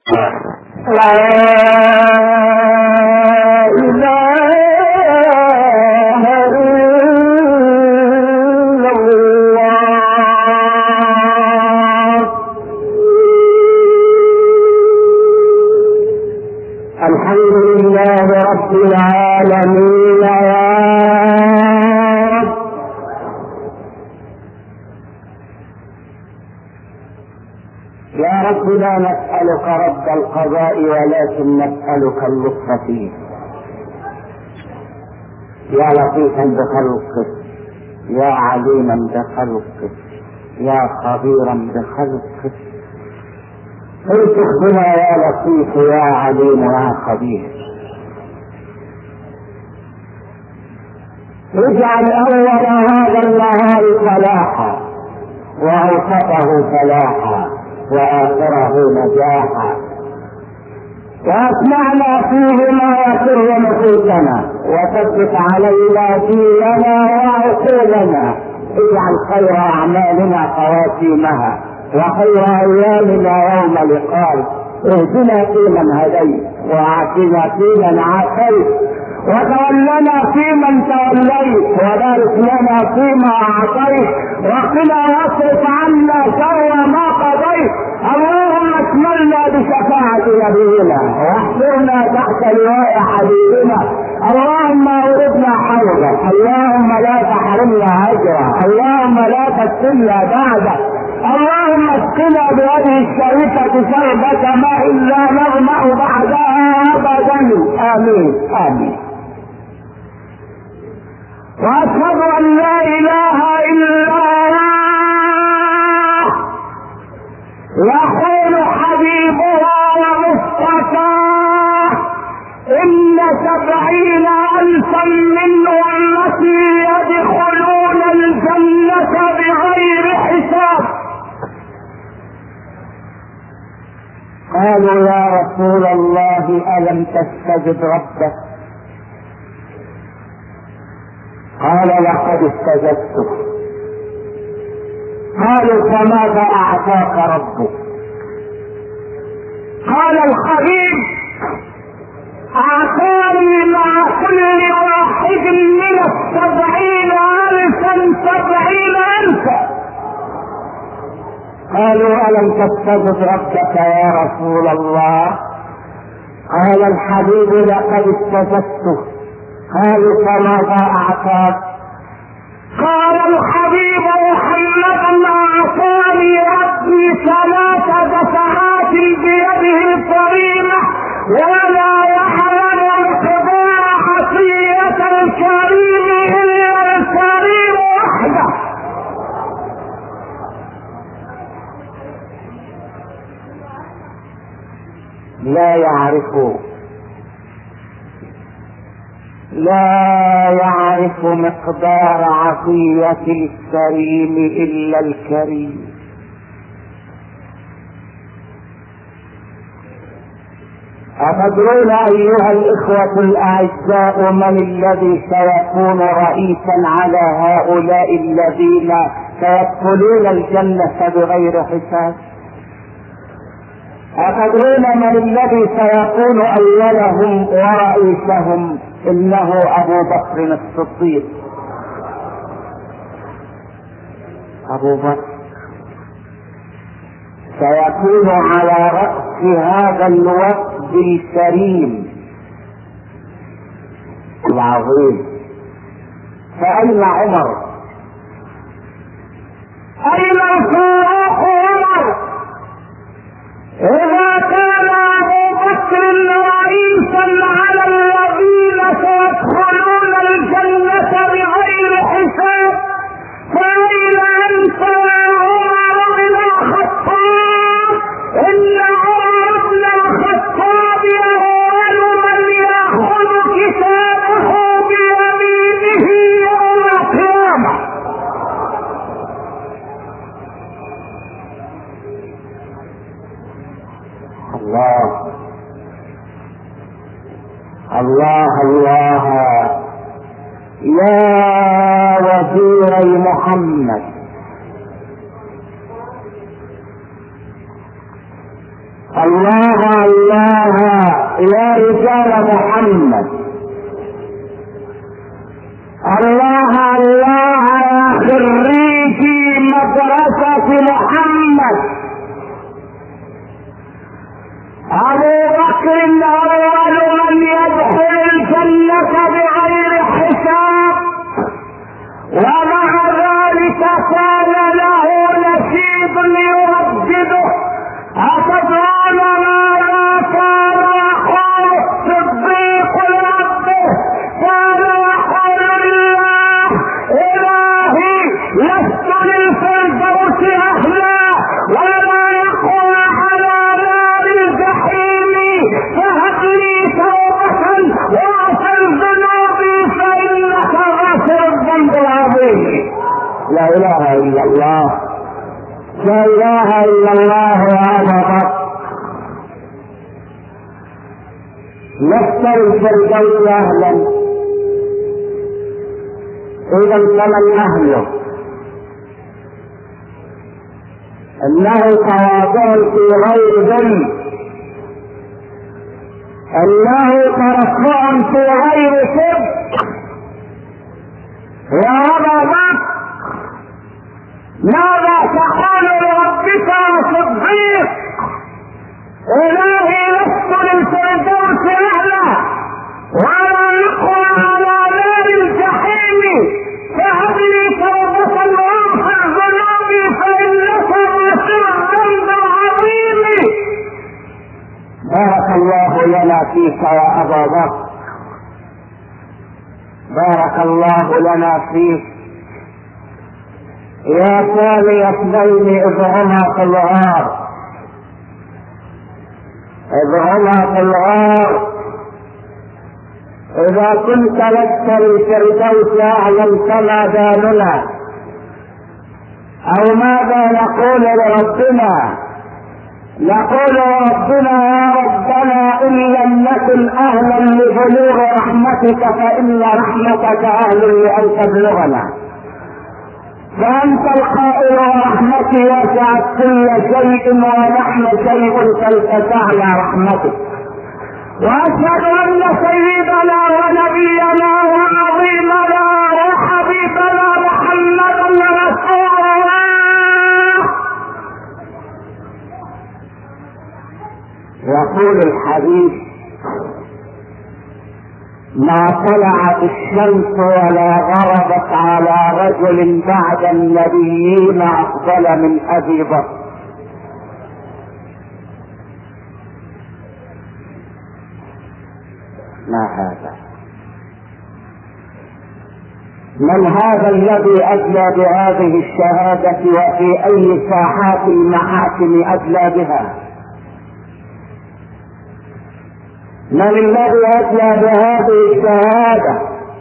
لا إله إلا الله. الحمد لله رب العالمين يا رب. يا رب لا نسألك رد القضاء ولكن نسألك اللطف فيه. يا لطيفا بخلقك، يا عليما بخلقك، يا خبيرا بخلقك، الطف بنا يا لطيف يا عليم يا خبير. اجعل اول هذا النهار فلاحا، واوسطه فلاحا، واخره نجاحا، واسمعنا فيه ما يسر نفوسنا، وثبت علينا ديننا وعقولنا. اجعل خير اعمالنا خواتيمها، وخير ايامنا يوم لقائك. اهدنا فيمن هديت، وعافنا فيمن عافيت، وتولنا فيمن توليت، وبارك لنا فيما اعطيت، وقنا واصرف عنا شر ما قضيت. اللهم اشملنا بشفاعة نبينا، واحشرنا تحت لواء حبيبنا. اللهم اوردنا حوضه، اللهم لا تحرمنا اجره، اللهم لا تفتنا بعده. اللهم اسقنا بهذه الشريفة شربة ماء لا نظمأ بعدها ابدا. امين امين. واشهد ان لا اله الا الله، يقول حبيبها ومصطفاه: ان 70,000 من امتي يدخلون الجنة بغير حساب. قالوا يا رسول الله ألم تستجب ربك؟ قال لقد استجبته. قالوا فماذا أعطاك ربك؟ قال الحبيب: أعطاني مع كل واحد من 70,000 70,000. قالوا ألم تستجب ربك يا رسول الله؟ قال الحبيب: لقد استجبته. قالوا فماذا أعطاك؟ قال الحبيب: محمد أعطاني ربي 3 دفعات بيده الكريمة، ولا يحرم انقضاء عطية الكريم إلا الكريم وحده. لا يعرف مقدار عطية الكريم إلا الكريم. أتدرون أيها الإخوة الأعزاء من الذي سيكون رئيسا على هؤلاء الذين سيدخلون الجنة بغير حساب؟ أتدرون من الذي سيكون أولهم ورئيسهم؟ إنه أبو بكر الصديق. أبو بكر سيكون على رأس هذا الوفد الكريم العظيم. فأين عمر؟ أين الفاروق عمر؟ إذا كان أبو بكر رئيسا على الذين سيدخلون الجنة بغير حساب، فأين أنت يا عمر بن الخطاب؟ إن عمر بن الخطاب أول من يأخذ كتابه بيمينه يوم القيامة. الله الله الله. يا وزيري محمد، الله الله يا رجال محمد، الله الله يا خريجي مدرسة محمد. أبو بكر أول من يدخل الجنة بغير حساب، ومع ذلك كان له نصيب يردده. أتدرون ماذا كان يقول الصديق لربه؟ كان يقول لله إلهي لست للفردوس أهلا، ولا يقول على نار الجحيم فهب لي توبة واغفر ذنوبي فإنك غافر الذنب العظيم. لا إله إلا الله، لا إله إلا الله يا أبا بكر. لست للفردوس أهلا، إذا فمن أهله؟ إنه تواضع في غير ذنب، إنه ترفع في غير صدق. يا أبا بكر ماذا تقول لربك يا صديق؟ إلهي لست للفردوس أهلا، ولا يقوى على نار الجحيم فهب لي توبة واغفر ذنوبي فإنك غافر الذنب العظيم. بارك الله لنا فيك يا أبا بكر، بارك الله لنا فيك يا ثاني اثنين إذ هما في الغار، إذ هما في الغار. إذا كنت لست للفردوس أهلا فما بالنا، أو ماذا نقول لربنا؟ نقول ربنا يا ربنا إن لم نكن أهلا لبلوغ رحمتك فإن رحمتك أهل لأن تبلغنا، فأنت القائل ورحمتي وسعت كل شيء ونحن شيء فلتسعنا رحمتك. وأشهد أن سيدنا ونبينا وعظيمنا وحبيبنا محمدا رسول الله. يقول الحديث: ما طلعت الشمس ولا غربت على رجل بعد النبيين أفضل من أبي بكر. ما هذا؟ من هذا الذي أدلى بهذه الشهادة وفي أي ساحات المحاكم أدلى بها؟ من الذي أدلى بهذه الشهادة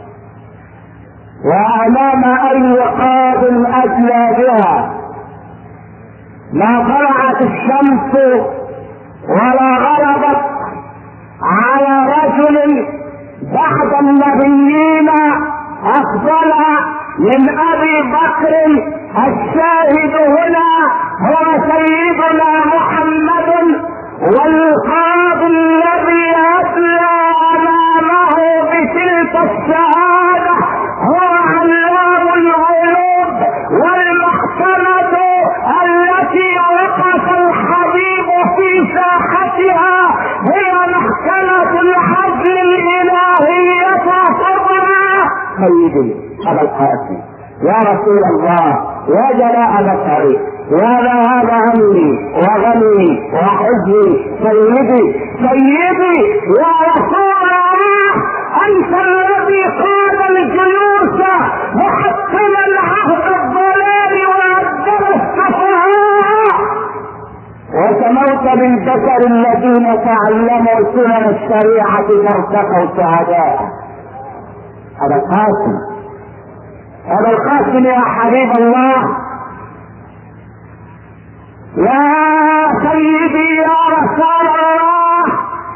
وأمام أي قاض أدلى بها؟ ما طلعت الشمس ولا غربت على رجل بعد النبيين أفضل من أبي بكر. الشاهد هنا هو سيدنا محمد، والقاضي الذي أدلى أمامه بتلك الشهادة هو علام الغيوب، والمحكمة التي وقف الحبيب في ساحتها هي محكمة العدل الإلهية الصغرى. سيدي أبا القاسم يا رسول الله يا جلاء بصري يا ذهاب همي وغمي وحزني، سيدي سيدي يا رسول الله، أنت الذي قاد الجيوش محكم العهد الضلال وأدب السفهاء، وسموت بالبشر الذين تعلموا سنن الشريعة فارتقوا شهداء. أبا القاسم أبا القاسم يا حبيب الله، يا سيدي يا رسول الله،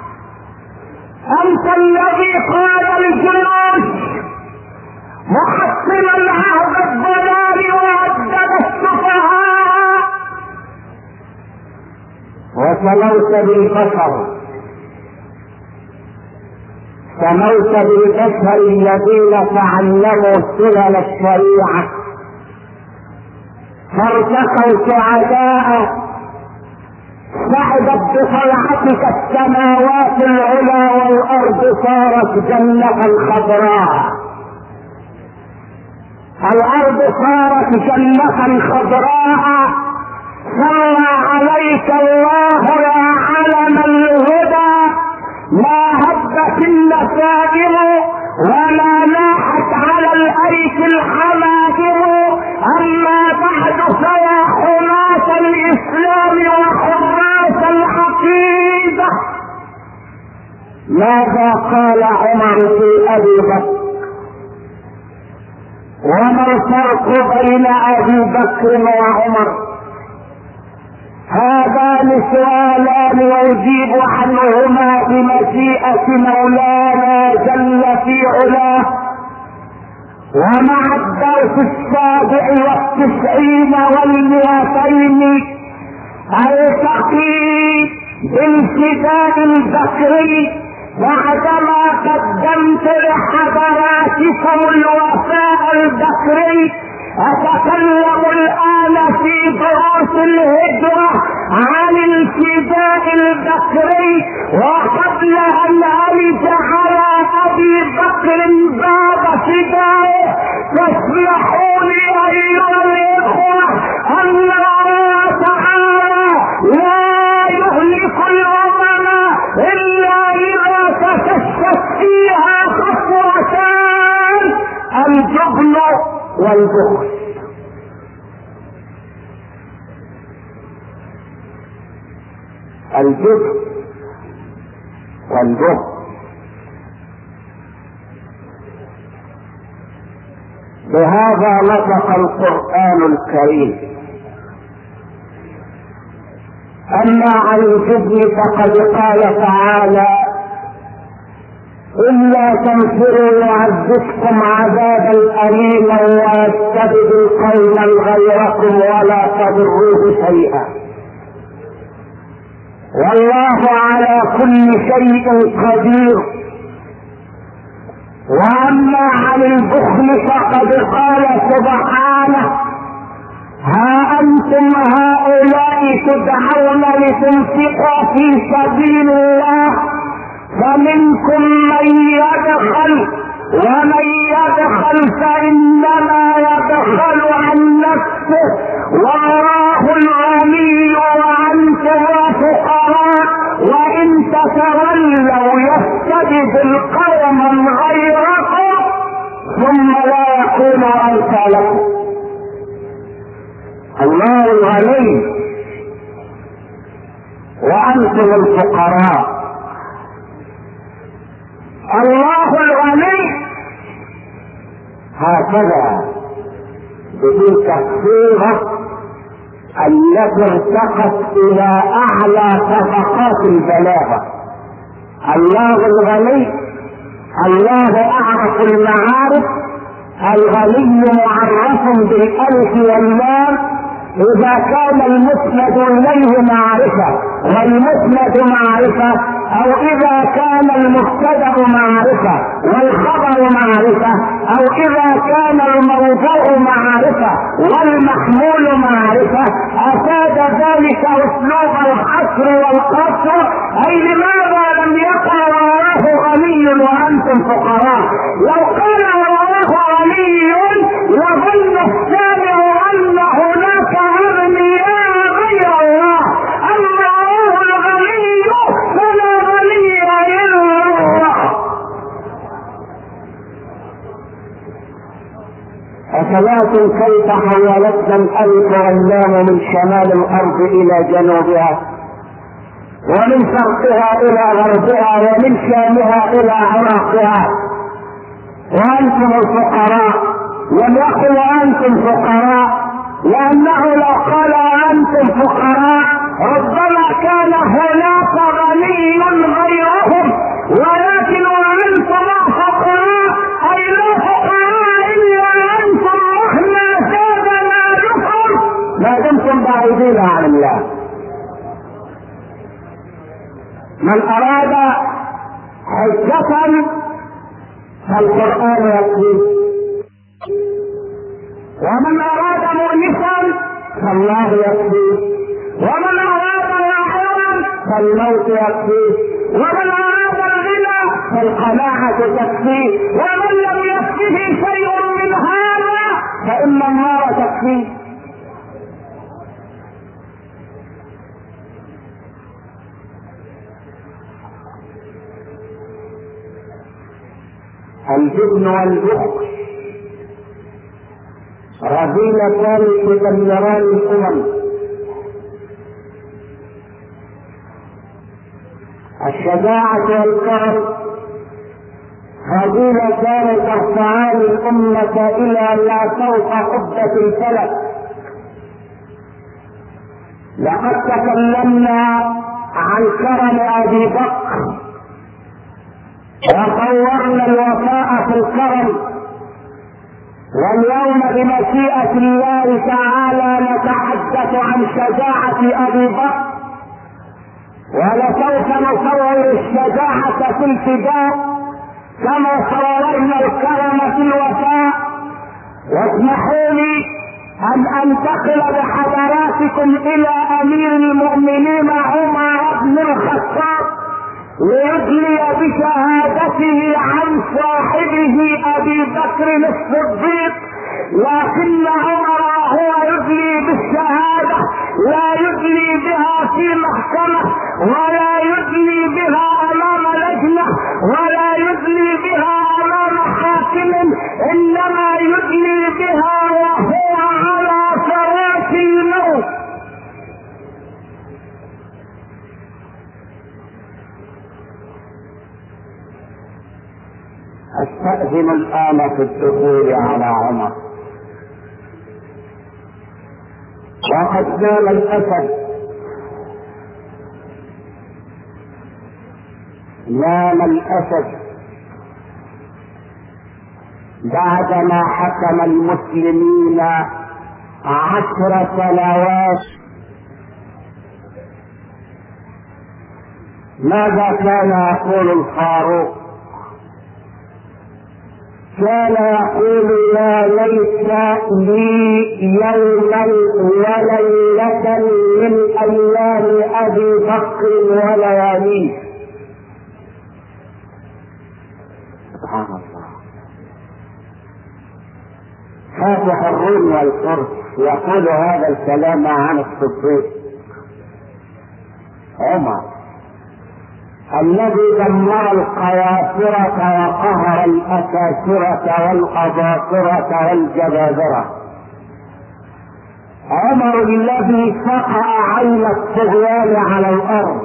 أنت الذي قاد الجيوش محكم العهد الضلال وأدب السفهاء، سموت بالبشر، سموت بالبشر الذين تعلموا سنن الشريعة فارتقوا سعداء، سعدت بطلعتك السماوات العلى والارض صارت جنة خضراء، الارض صارت جنة خضراء. صلى عليك الله يا علم الهدى، ما هبت النسائم ولا ناحت على الايك الحمائم. اما بعد فيا حماة الاسلام وحراس العقيدة، ماذا قال عمر في ابي بكر؟ وما الفرق بين ابي بكر وعمر؟ هذان سؤالان يجيب عنهما بمشيئة مولانا جل في علاه. ومع الدرس 97 والمئتين التقي بالفداء البكري بعدما قدمت لحضراتكم الوفاء البكري. اتكلم الان في دروس الهجرة عن الفداء البكري. وقبل ان الج على ابي بكر باب فدائه تسمحوا لي ايها الاخوة ان الله تعالى لا يهلك الامم الا اذا تكشف فيها خطوتان: الجبن والبخل. الجبن والبخل. بهذا نطق القرآن الكريم. أما عن الجبن فقد قال تعالى: إلا تنفروا يعذبكم عذابا أليما ويستبدل قوما غيركم ولا تضروه شيئا والله على كل شيء قدير. واما عن البخل فقد قال سبحانه: ها انتم هؤلاء تدعون لتنفقوا في سبيل الله فمنكم من يبخل ومن يبخل فانما يبخل عن نفسه والله الغني وانتم الفقراء وان تتولوا يستبدل قوما غيركم ثم لا يكونوا امثالكم. الله الغني وانتم الفقراء. الله الغني هكذا بتلك الصيغة التي ارتقت الى اعلى طبقات البلاغة. الله الغني، الله اعرف المعارف. الغني معرف بالالف واللام اذا كان المسند اليه معرفة والمسند معرفة، او اذا كان المبتدأ معرفة والخبر معرفة، او اذا كان الموضوع معرفة والمحمول معرفة. افاد ذلك اسلوب الحصر والقصر. اي لماذا لم يقل الله غني وانتم فقراء؟ لو قال الله غني لظن السامع ان هناك اغنياء غير الله. اما الله الغني فلا غني الا الله. أفلاتم كيف حولتنا الألف واللام من شمال الأرض إلى جنوبها ومن شرقها إلى غربها ومن شامها إلى عراقها وأنتم الفقراء. لم يقل وأنتم فقراء، لأنه لو قال وأنتم فقراء ربما كان هناك غني غيرهم، ولكن وأنتم فقراء أي لا فقراء إلا أنتم مهما زاد مالكم ما دمتم بعيدين عن الله. من اراد حجة فالقرآن يكفيه، ومن اراد مؤنسا فالله يكفيه، ومن اراد لاحرا فالموت يكفيه، ومن اراد الغنى فالقناعة تكفيه، ومن لم يكفه شيء من هذا فإن النار تكفيه. الجبن والبخل رذيلتان تدمران الامم. الشجاعة والكرم رذيلتان ترفعان الامة الى ما فوق قبة الفلك. لقد تكلمنا عن كرم ابي بكر وصورنا الوفاء في الكرم، واليوم بمشيئة الله تعالى نتحدث عن شجاعة ابي بكر، ولسوف نصور الشجاعة في الفداء كما صورنا الكرم في الوفاء. واسمحوا لي ان انتقل بحضراتكم الى امير المؤمنين عمر بن الخطاب ليدلي بشهادته عن صاحبه ابي بكر الصديق، لكن عمر هو يدلي بالشهادة لا يدلي بها في محكمة، ولا يدلي بها امام لجنة، ولا يدلي بها امام حاكم، انما يدلي بها وهو على فراش الموت. استأذن الآن في الدخول على عمر. وقد نام الأسد، نام الأسد بعدما حكم المسلمين 10 سنوات. ماذا كان يقول الفاروق؟ كان يقول يا ليت لي يوما وليلة من ايام ابي بكر ولياليه. سبحان الله. فاتح الروم والفرس يقول هذا الكلام عن الصديق عمر الذي دمر القياصرة وقهر الأكاسرة والأباطرة والجبابرة، عمر الذي سقى عين الطغيان على الأرض،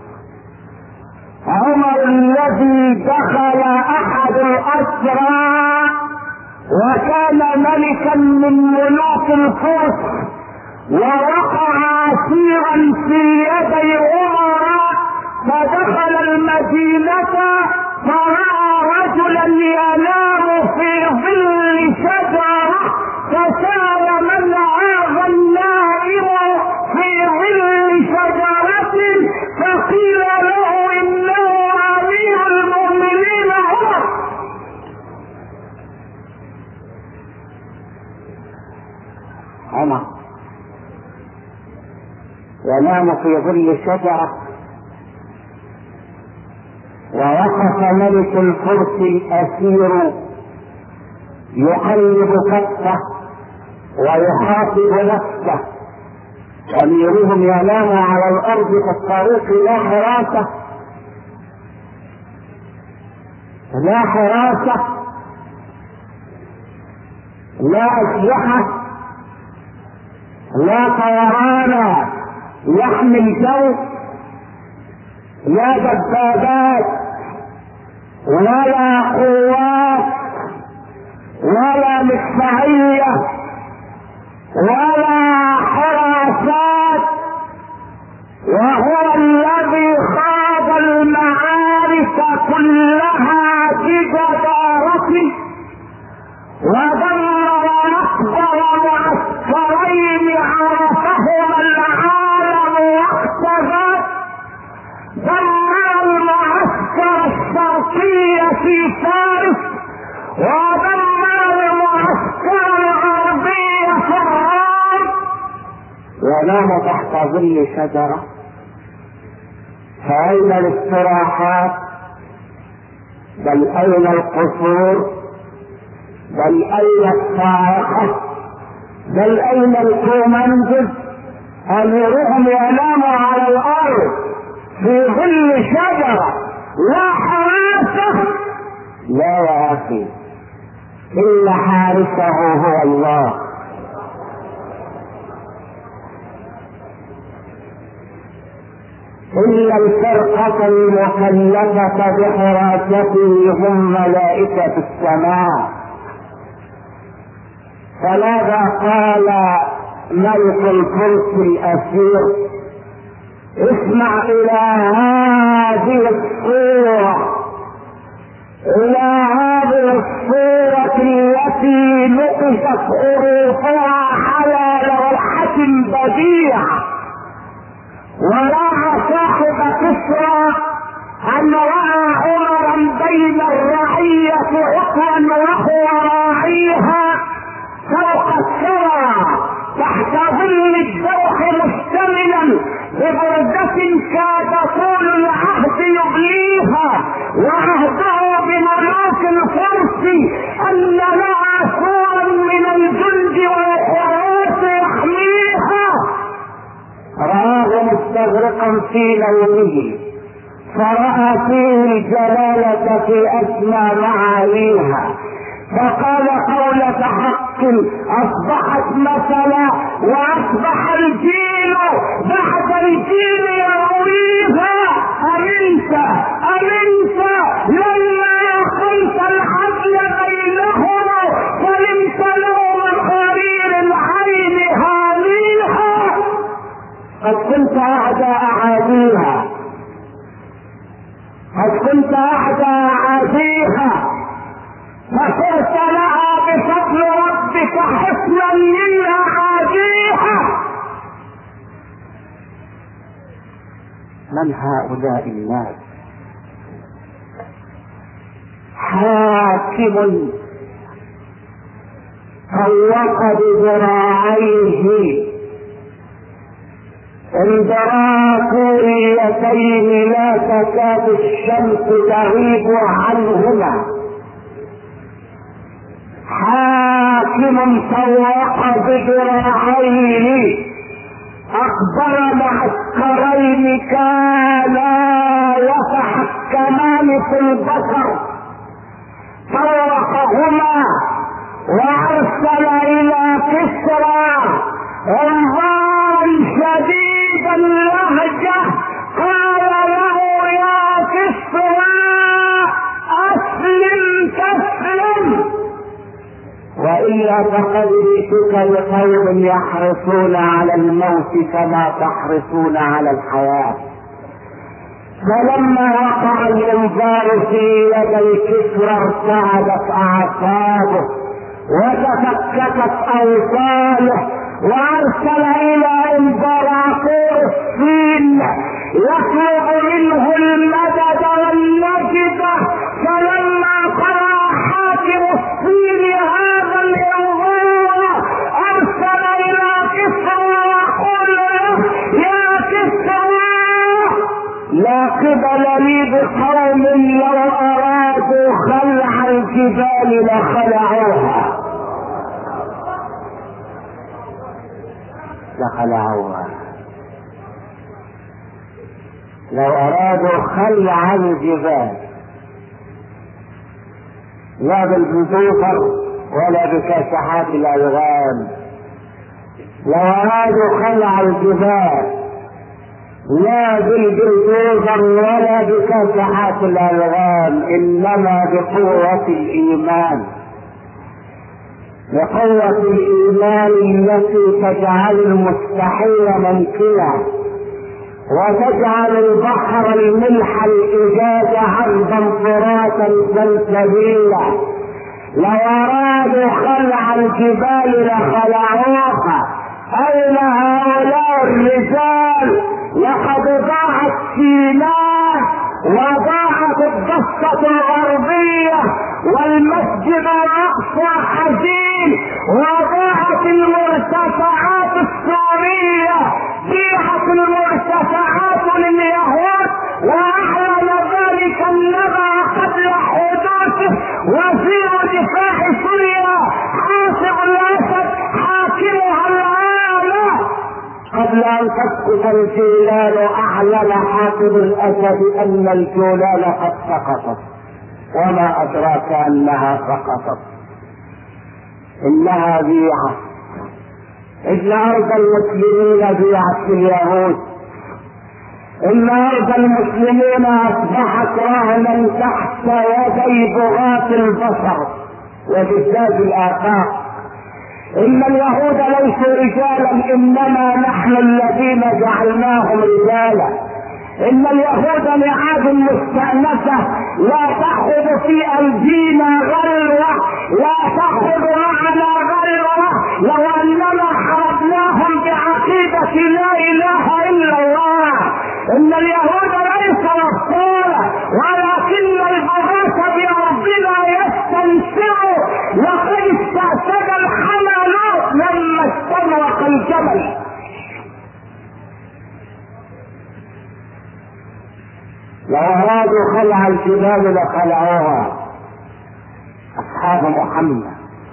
عمر الذي دخل أحد الأسرى وكان ملكا من ملوك الفرس ووقع أسيرا في يدي أمراء، فدخل المدينة فرأى رجلا ينام في ظل شجرة، فسال من هذا النائم في ظل شجرة، فقيل له إنه أمير المؤمنين عمر. عمر ينام في ظل شجرة، ووقف ملك الفرس الأسير يقلب كفه ويحاسب نفسه، أميرهم ينام على الأرض في الطريق لا حراسة، لا حراسة، لا أسلحة، لا طيران يحمي الجو، لا دبابات ولا قوات ولا مدفعية ولا حراسات، وهو الذي خاض المعارك كلها بجدارته ودمر أكبر معسكرين عرفهما العالم واحتذى، دمر ينام تحت ظل شجرة، فأين الاستراحات؟ بل أين القصور؟ بل أين الصاعقة؟ بل أين الكومنجز؟ أمرهم يناموا على الأرض في ظل شجرة لا حراسة. لا يا أخي، إلا حارسه هو الله. إلا الفرقة المكلفة بحراسته هم ملائكة السماء. فماذا قال ملك الفلك الأسير؟ اسمع إلى هذه الصورة، إلى هذه الصورة التي نقشت حروفها على لوحة بديعة. ورأى صاحب كسرى أن رأى عمرا بين الرعية عقوا وهو راعيها فوق الثرى تحت ظل الدوح مشتملا ببردة كاد طول العهد يبليها، وعهده بملوك الفرس أن لها سورا من الجند والحراس يحميها. رآه مستغرقا في نومه فرأى فيه الجلالة في أسمى معانيها، فقال قولة حق أصبحت مثلا وأصبح الجيل بعد الجيل يرويها. أمنت لما كنت العدل بينهما فلمت له من خرير العين هاميها. قد كنت أعدى أعاديها، قد كنت أعدى أعاديها، فصرت لها بفضل ربك حسنا من أعاديها. من هؤلاء الناس؟ حاكم طوق بذراعيه امبراطوريتين لا تكاد الشمس تغيب عنهما. حاكم طوق بذراعيه أخبر معسكرين كانا يتحكمان في البصر، طوقهما وأرسل إلى كسرى انظارا شديد اللهجة قال له يا كسرى أسلم تسلم، وإلا فقد جئتك لقوم يحرصون على الموت كما تحرصون على الحياة. فلما وقع الانذار في يدي كسرى ارتعدت أعصابه وتفككت أوصاله، وأرسل إلى امبراطور الصين يطلب منه المدد والنجد. فلما قرأ حاكم الصين هذا الانذار أرسل إلى كسرى وقال له يا كسرى لا قبل لي بقوم لو أرادوا خلع الجبال لخلعوها. لو أرادوا خلع الجبال لا بالبلدوزر ولا بكاسحات الألغام. لو أرادوا خلع الجبال لا بالبلدوزر ولا بكاسحات الألغام، إنما بقوة الإيمان، بقوة الإيمان التي تجعل المستحيل ممكنا وتجعل البحر الملح الإجاز عذبا فراتا سلسبيلا. لو أرادوا خلع الجبال لخلعوها. أين هؤلاء الرجال؟ لقد ضاعت سيناء وضاعت الضفة الغربية والمسجد الأقصى حزين وضاعت المرتفعات السورية السورية بيعت المرتفعات لليهود، واعلن ذلك النبأ قبل حدوثه وزير دفاع سوريا حافظ الاسد حاكمها الان. قبل ان تسقط الجولان اعلن حافظ الاسد ان الجولان قد سقطت، وما ادراك انها سقطت، انها بيعت. ان ارض المسلمين بيعت اليهود، ان ارض المسلمين اصبحت رهنا تحت يدي بغاة البشر وجزاز الافاق. ان اليهود ليسوا رجالا، انما نحن الذين جعلناهم رجالا. ان اليهود نعاج مستأنسة لا تأخذ في ايدينا غلوة، لا تأخذ معنا غلوة، لو اننا حربناهم بعقيدة لا اله الا الله. ان اليهود ليس رسولا، ولكن البغاة بربنا يستنسعوا. لقد استأسد الحمل لما استمرق الجمل. لو ارادوا خلع الجبال لخلعوها اصحاب محمد.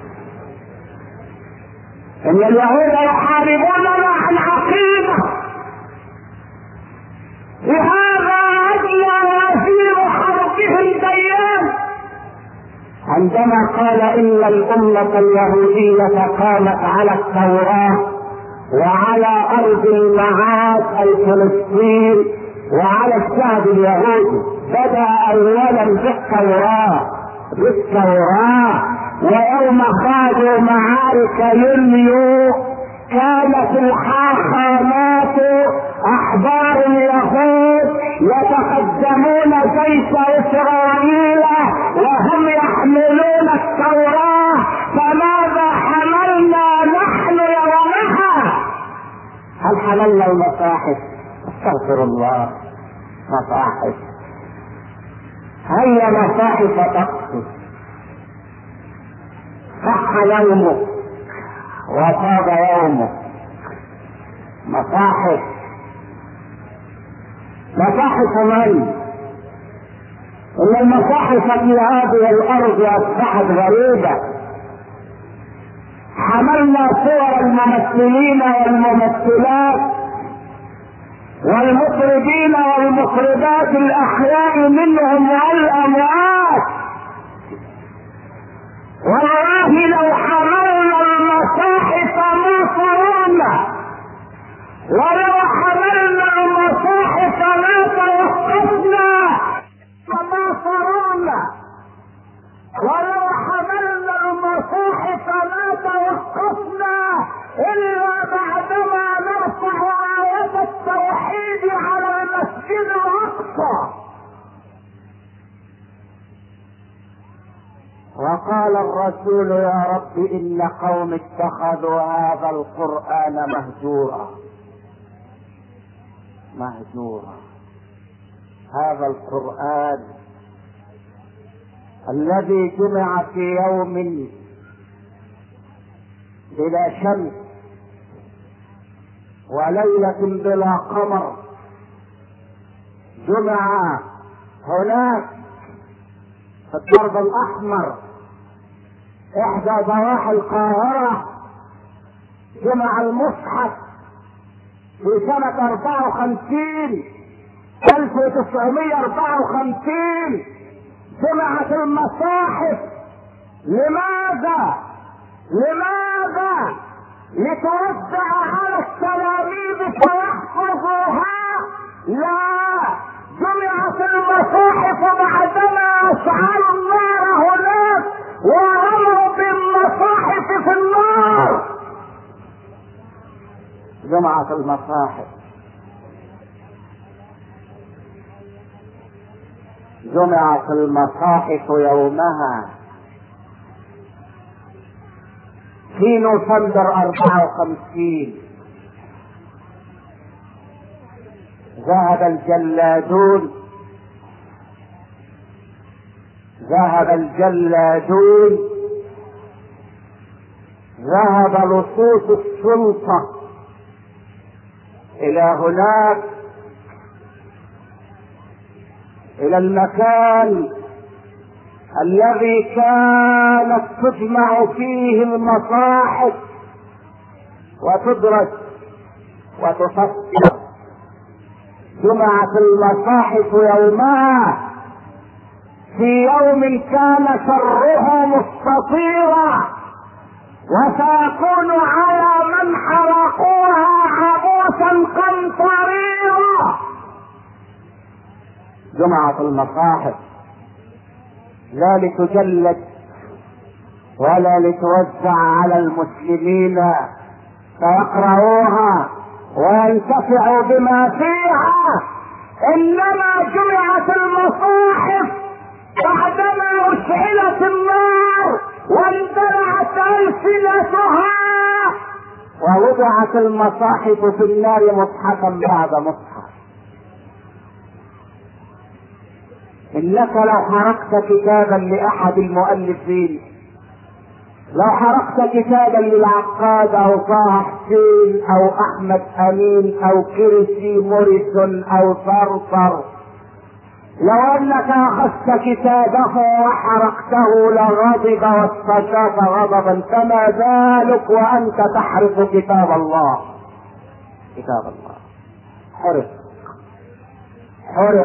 ان اليهود يحاربوننا عن عقيده، لهذا اجلى وزير حربهم ديان عندما قال ان الامه اليهوديه قامت على التوراه وعلى ارض المعاد اي فلسطين وعلى الشعب اليهودي. بدا اولا بالتوراه، ويوم خاضوا معارك يوليو كانت الحاخامات احبار اليهود يتقدمون جيش اسرائيل وهم يحملون التوراه. فماذا حملنا نحن يومها؟ هل حملنا المصاحف؟ استغفر الله، مصاحف. هيا مصاحف تقصد. صح يومك وطاب يومك. مصاحف من؟ ان المصاحف في هذه الارض اصبحت غريبة. حملنا صور الممثلين والممثلات والمطربين والمطربات الاحياء منهم والاموات. والله لو حملنا المصاحف ما صرنا، ولو حملنا المصاحف ما توقفنا فما صرنا، ولو حملنا المصاحف ما توقفنا الا بعدما نرفع آية التوحيد على المسجد الاقصى. وقال الرسول يا رب ان قوم اتخذوا هذا القرآن مهجورا. هذا القرآن الذي جمع في يوم بلا شمس وليلة بلا قمر، جمع هناك في الدرب الاحمر احدى ضواحي القاهرة. جمع المصحف في سنة 1954 جمعت المصاحف. لماذا؟ لتوزع على التلاميذ فيحفظوها؟ لا، جمعت المصاحف بعدما اشعلوا النار هناك ورموا بالمصاحف في النار. جمعت المصاحف، جمعت المصاحف يومها في نوفمبر 54. ذهب الجلادون، ذهب لصوص السلطة الى هناك، الى المكان الذي كانت تجمع فيه المصاحف وتدرس وتفسر. جمعت المصاحف يومها في يوم كان شره مستطيرا، وسيكون على من حرقوها عبوسا قمطريرا. جمعت المصاحف لا لتجلد ولا لتوزع على المسلمين فيقرؤوها وينتفعوا بما فيها، انما جمعت المصاحف بعدما اشعلت النار واندلعت السنتها، ووضعت المصاحف في النار مصحفا بعد مصحف. انك لو حرقت كتابا لاحد المؤلفين، لو حرقت كتابا للعقاد او طه حسين او احمد امين او كرسي موريسون او صرصر، لو انك اخذت كتابه وحرقته لغضب واستشاط غضبا، فما بالك وانت تحرق كتاب الله. كتاب الله حرق.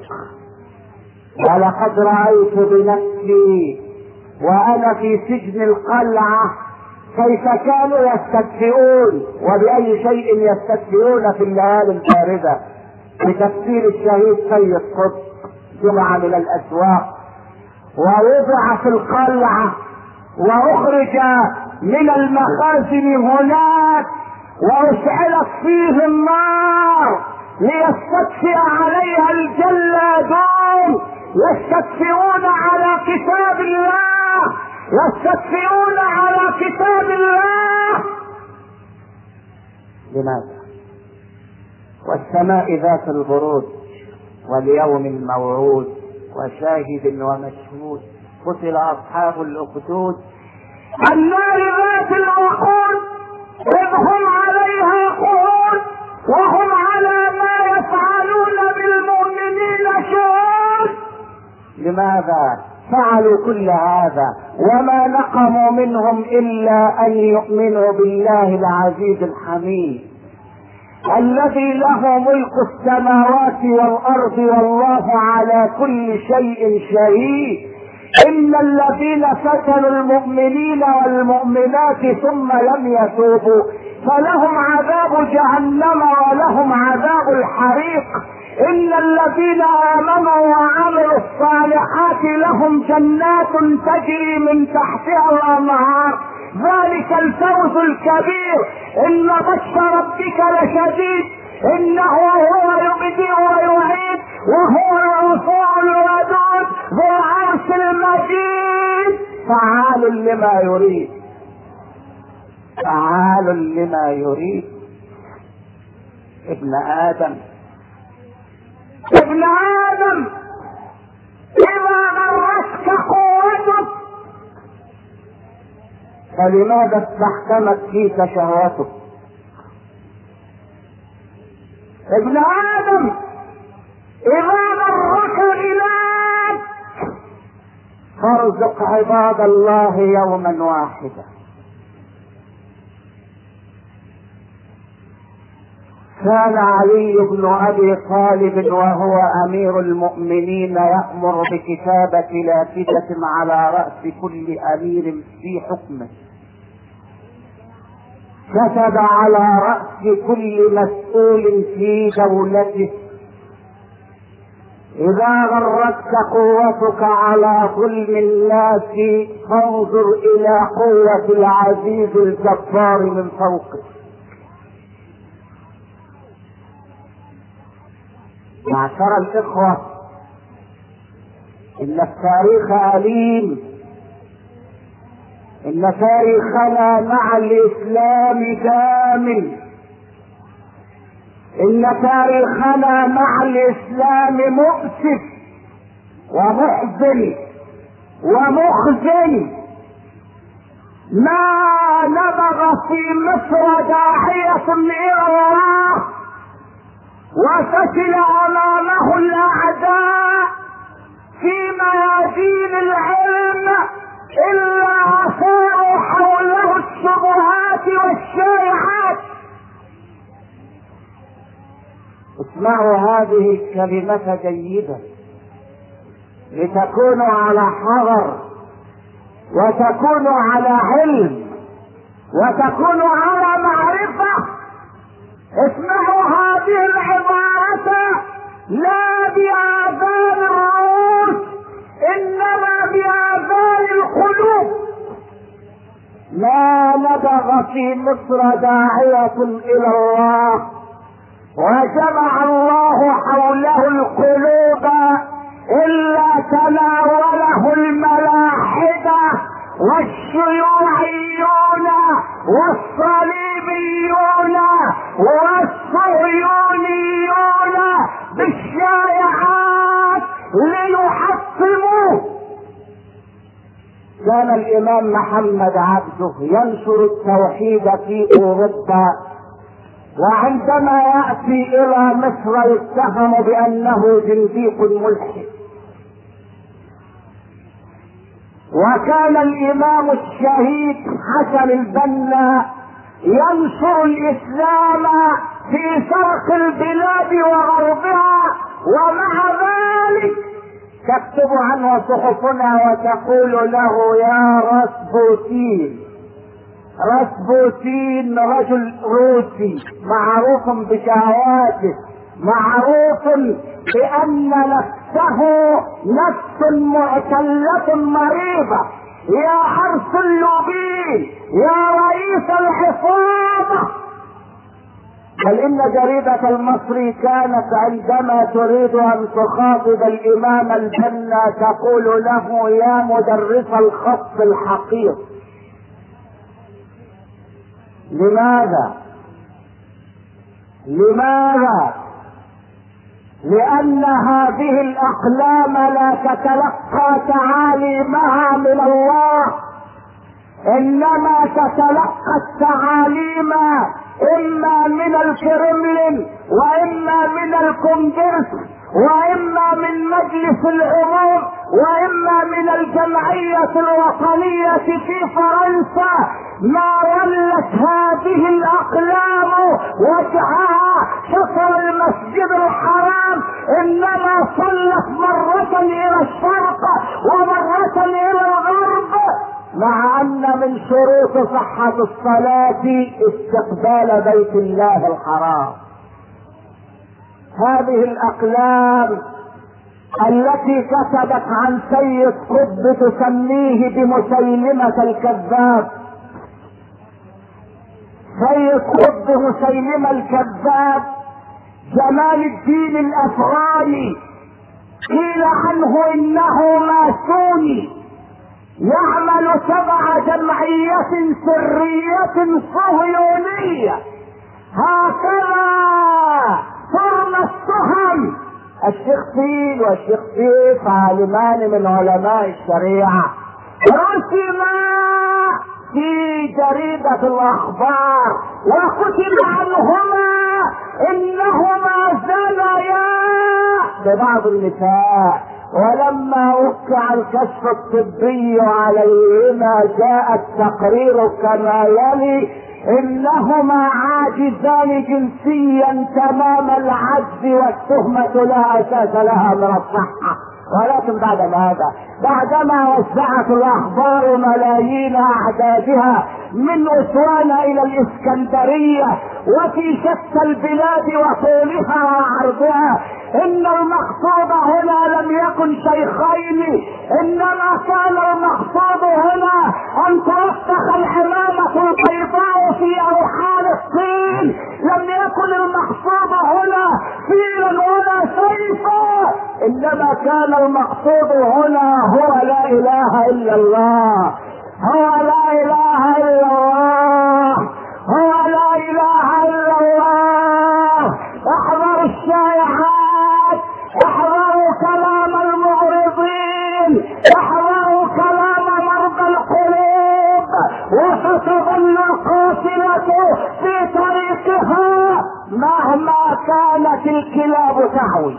ولقد رأيت بنفسي وانا في سجن القلعة كيف كانوا يستدفئون، وبأي شيء يستدفئون في الليالي الباردة، بتفسير الشهيد سيد قطب. جمع من الاسواق ووضع في القلعة واخرج من المخازن هناك واشعلت فيه النار ليستدفئ عليها الجلادون، يستدفئون على كتاب الله، يستدفئون على كتاب الله. لماذا؟ والسماء ذات البروج واليوم الموعود وشاهد ومشهود، قتل اصحاب الاخدود. النار ذات الوقود اذ هم عليها قعود وهم على ما يفعلون بالمؤمنين شهود. لماذا فعلوا كل هذا؟ وما نقموا منهم الا ان يؤمنوا بالله العزيز الحميد الذي له ملك السماوات والارض والله على كل شيء شهيد. ان الذين فتنوا المؤمنين والمؤمنات ثم لم يتوبوا فلهم عذاب جهنم ولهم عذاب الحريق. ان الذين امنوا وعملوا الصالحات لهم جنات تجري من تحتها الانهار، ذلك الفوز الكبير. ان بطش ربك لشديد انه هو يبدئ ويعيد وهو الغفور الودود ذو العرش المجيد، فعال لما يريد، فعال لما يريد. ابن ادم اذا غرتك قوتك فلماذا استحكمت فيك شهوتك؟ ابن ادم اذا غرك غناك فارزق عباد الله يوما واحدا. كان علي بن ابي طالب وهو امير المؤمنين يأمر بكتابة لافتة على رأس كل امير في حكمه، كتب على رأس كل مسؤول في دولته: اذا غرتك قوتك على ظلم الناس فانظر الى قوة العزيز الجبار من فوقك. معشر الاخوة، ان التاريخ أليم، ان تاريخنا مع الاسلام كامل، ان تاريخنا مع الاسلام مؤسف ومحزن ومخزن. ما نبغ في مصر داعية الى الله وفشل امامه الاعداء في ميادين العلم الا اثاروا حوله الشبهات والشائعات. اسمعوا هذه الكلمة جيدا لتكونوا على حذر وتكونوا على علم وتكونوا على معرفة. اسمعوا هذه العبارة لا بآذان الرؤوس انما بآذان القلوب. ما نبغ في مصر داعية الى الله وجمع الله حوله القلوب الا تناوله الملاحدة والشيوعيون والصليبيون والصهيونيون بالشائعات ليحطموه. كان الامام محمد عبده ينشر التوحيد في اوروبا، وعندما يأتي الى مصر يتهم بانه زنديق ملحد. وكان الامام الشهيد حسن البنا ينشر الاسلام في شرق البلاد وغربها، ومع ذلك تكتب عنه صحفنا وتقول له يا راسبوتين. راسبوتين رجل روسي معروف بشهواته، معروف بان نفسه نفس معتلة مريضة. يا حرس اللوبين، يا رئيس الحفاظة. بل ان جريدة المصري كانت عندما تريد ان تخاطب الامام البنا تقول له يا مدرس الخط الحقير. لماذا؟ لان هذه الاقلام لا تتلقى تعاليمها من الله، انما تتلقى التعاليم اما من الكرملين واما من الكونغرس واما من مجلس العموم واما من الجمعية الوطنية في فرنسا. ما ولت هذه الاقلام وجهها شطر المسجد الحرام، انما صلت مرة الى الشرق ومرة الى الغرب، مع ان من شروط صحة الصلاة استقبال بيت الله الحرام. هذه الاقلام التي كتبت عن سيد قطب تسميه بمسيلمة الكذاب. سيد قطب مسيلمة الكذاب جمال الدين الافغاني قيل عنه انه ماسوني يعمل تبع جمعية سرية صهيونية. هكذا صرنا التهم. الشيخ فيل والشيخ سيف عالمان من علماء الشريعة رسما في جريدة الاخبار وكتب عنهما انهما زنيا ببعض النساء، ولما وقع الكشف الطبي عليهما جاء التقرير كما يلي: انهما عاجزان جنسيا تمام العجز والتهمة لا اساس لها من الصحة. ولكن بعد ماذا؟ بعدما وزعت الاخبار ملايين اعدادها من اسوان الى الاسكندرية وفي شتى البلاد وطولها وعرضها، ان المقصود هنا لم يكن شيخين، انما كان المقصود هنا ان ترسخ العمامة البيضاء في اوحال الصين. لم يكن المقصود هنا فيلا ولا سيفا، انما كان المقصود هنا هو لا اله الا الله، هو لا اله الا الله، هو لا اله الا الله. احذروا الشائعات، احذروا كلام المعرضين، احذروا كلام مرضى القلوب، وستظل القاتلة في طريقها مهما كانت الكلاب تعوي،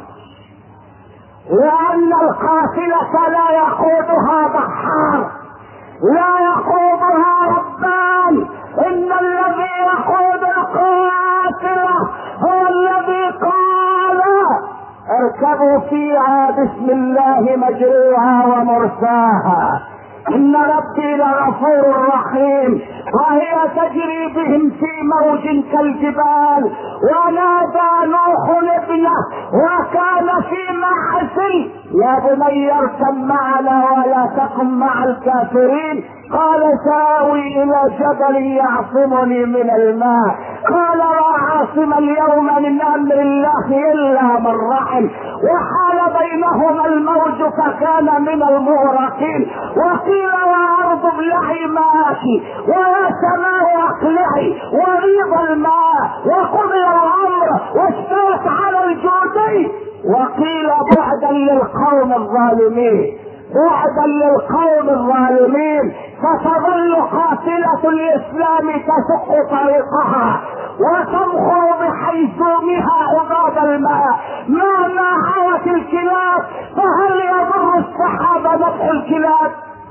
وأن القافلة لا يقودها بحار، لا يقودها ربان، إن الذي يقود القافلة هو الذي قال اركبوا فيها بسم الله مجريها ومرساها إن ربي لغفور رحيم. وهي تجري بهم في موج كالجبال. ونادى نوح ابنه وكان في معزل يا بني اركب معنا ولا تكن مع الكافرين. قال ساوي الى جبل يعصمني من الماء. قال لا عاصم اليوم من امر الله الا من رحم. وحال بينهما الموج فكان من المغرقين. وقيل يا ارض ابلعي ماءك ويا سماء اقلعي وغيض الماء وقضي الامر واستوت على الجودي. وقيل بعدا للقوم الظالمين، بعدا للقوم الظالمين. فتظل قافلة الإسلام تشق طريقها وتمخر بحيزومها عباد الماء مهما عوت الكلاب. فهل يضر السحاب نفع الكلاب؟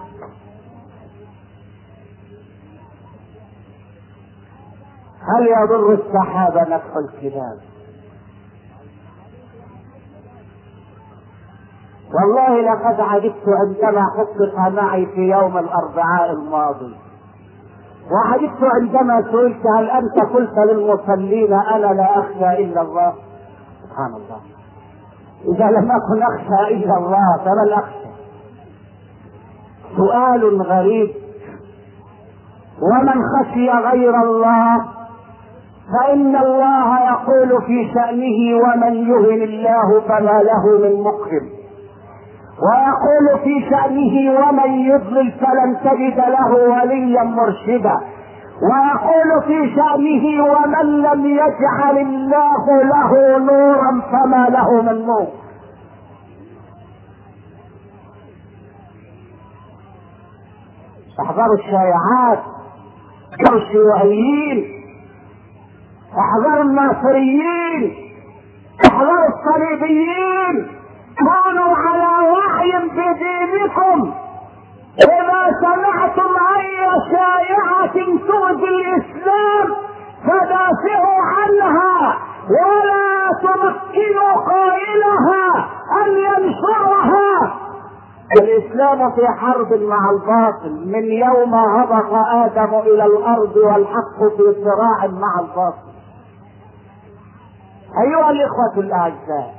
هل يضر السحاب نفع الكلاب؟ والله لقد عجبت عندما حقق معي في يوم الاربعاء الماضي، وعجبت عندما سئلت هل انت قلت للمصلين انا لا اخشى الا الله؟ سبحان الله، اذا لم اكن اخشى الا الله فمن اخشى؟ سؤال غريب. ومن خشي غير الله فان الله يقول في شأنه ومن يهن الله فما له من مكرم، ويقول في شأنه ومن يضلل فلن تجد له وليا مرشدا، ويقول في شأنه ومن لم يجعل الله له نورا فما له من نور. احذروا الشائعات، احذروا الشيوعيين، احذروا الناصريين، احذروا الصليبيين. كونوا على وعي بدينكم. إذا سمعتم أي شائعة تؤذي الإسلام فدافعوا عنها ولا تمكنوا قائلها أن ينشرها. الإسلام في حرب مع الباطل من يوم هبط آدم إلى الأرض والحق في صراع مع الباطل. أيها الإخوة الأعزاء،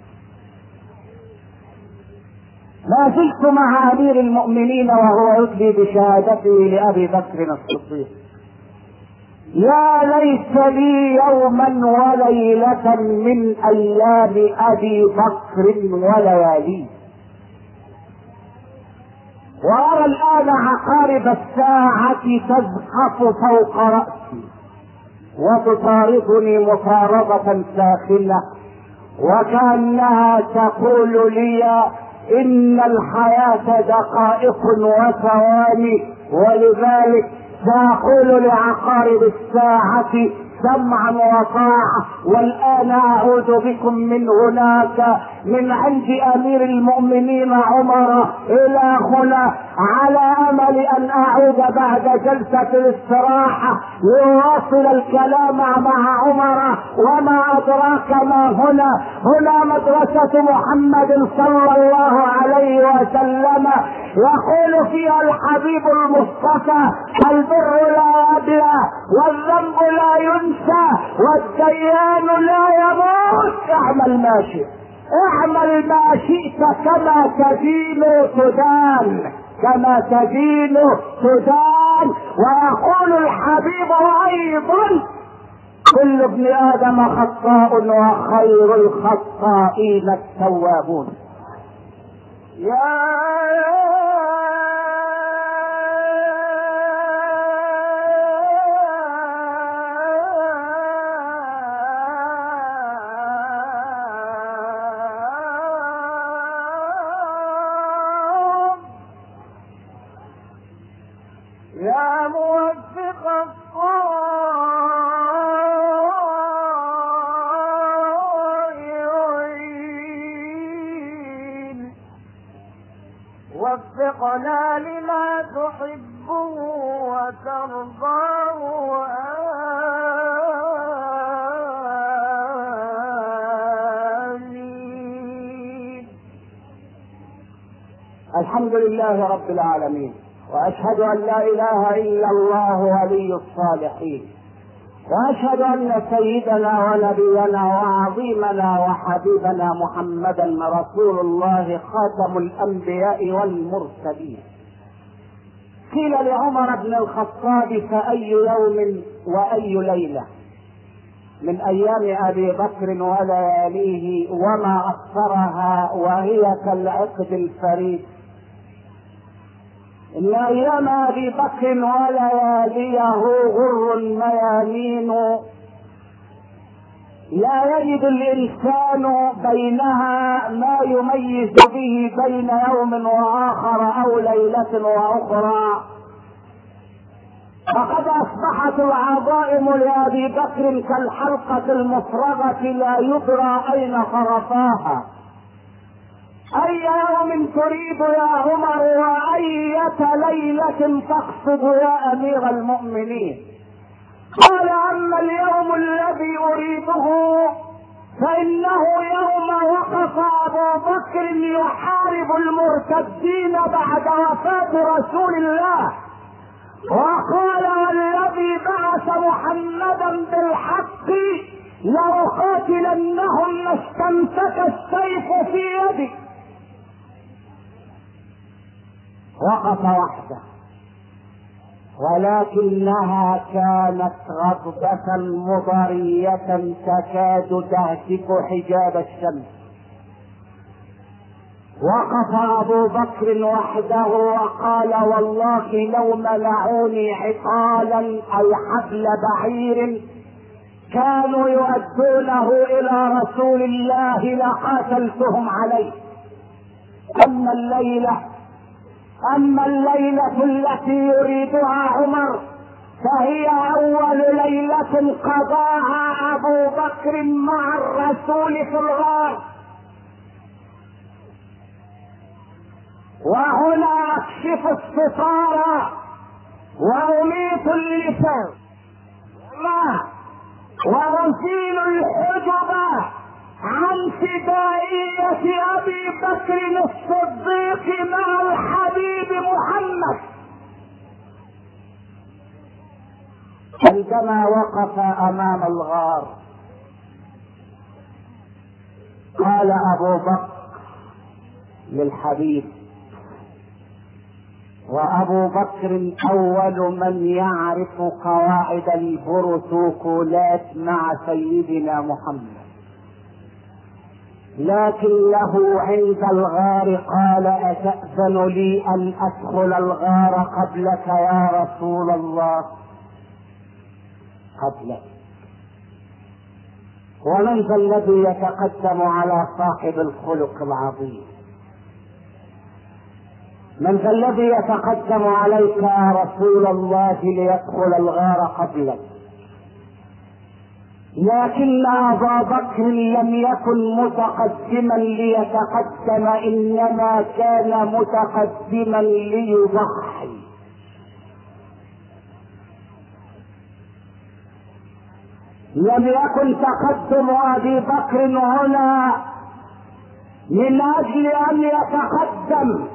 ما زلت مع امير المؤمنين وهو يدلي بشهادته لابي بكر الصديق. يا ليت لي يوما وليلة من ايام ابي بكر ولياليه. وارى الان عقارب الساعة تزحف فوق رأسي وتطاردني مطاردة ساخنة وكأنها تقول لي إن الحياة دقائق وثواني. ولذلك سأقول لعقارب الساعة سمعا وطاعة. والآن أعود بكم من هناك من عند أمير المؤمنين عمر إلى هنا على أمل أن أعود بعد جلسة الاستراحة ليواصل الكلام مع عمر. وما أدراك ما هنا؟ هنا مدرسة محمد صلى الله عليه وسلم يقول فيها الحبيب المصطفى البر لا يبلى والذنب لا ينسى والديان لا يموت. اعمل ما شئت، اعمل ما شئت كما تدين تدان، كما تدين تدان. ويقول الحبيب ايضا كل ابن ادم خطاء وخير الخطائين التوابون. يا موفق الصائمين وفقنا لما تحبه وترضاه آمين. الحمد لله رب العالمين، وأشهد أن لا إله إلا الله ولي الصالحين، وأشهد أن سيدنا ونبينا وعظيمنا وحبيبنا محمدا رسول الله خاتم الأنبياء والمرسلين. قيل لعمر بن الخطاب: فأي يوم وأي ليلة من أيام أبي بكر ولياليه وما أكثرها وهي كالعقد الفريد. إن أيام أبي بكر ولياليه غر ميامين، لا يجد الإنسان بينها ما يميز به بين يوم وآخر أو ليلة وأخرى. فقد أصبحت العظائم لأبي بكر كالحلقة المفرغة لا يدرى أين طرفاها. أي يوم تريد يا عمر وأية ليلة تقصد يا أمير المؤمنين؟ قال: أما اليوم الذي أريده فإنه يوم وقف أبو بكر يحارب المرتدين بعد وفاة رسول الله، وقال: والذي بعث محمدا بالحق لأقاتلنهم ما استمسك السيف في يدي. وقف وحده، ولكنها كانت غضبة مضرية تكاد تهتك حجاب الشمس. وقف أبو بكر وحده وقال: والله لو منعوني عقالا أي حبل بعير كانوا يؤدونه إلى رسول الله لقاتلتهم عليه. أما الليلة التي يريدها عمر فهي أول ليلة قضاها أبو بكر مع الرسول في الغار. وهنا أكشف الستار وأميت اللسان وأزيل الحجب عن فدائية أبي بكر الصديق مع الحبيب محمد. عندما وقف أمام الغار قال أبو بكر للحبيب، وأبو بكر أول من يعرف قواعد البروتوكولات مع سيدنا محمد، لكن له عند الغار قال: أتأذن لي أن أدخل الغار قبلك يا رسول الله؟ قبلك. ومن ذا الذي يتقدم على صاحب الخلق العظيم؟ من ذا الذي يتقدم عليك يا رسول الله ليدخل الغار قبلك؟ لكن أبا بكر لم يكن متقدما ليتقدم، إنما كان متقدما ليضحي. لم يكن تقدم أبي بكر هنا من أجل أن يتقدم،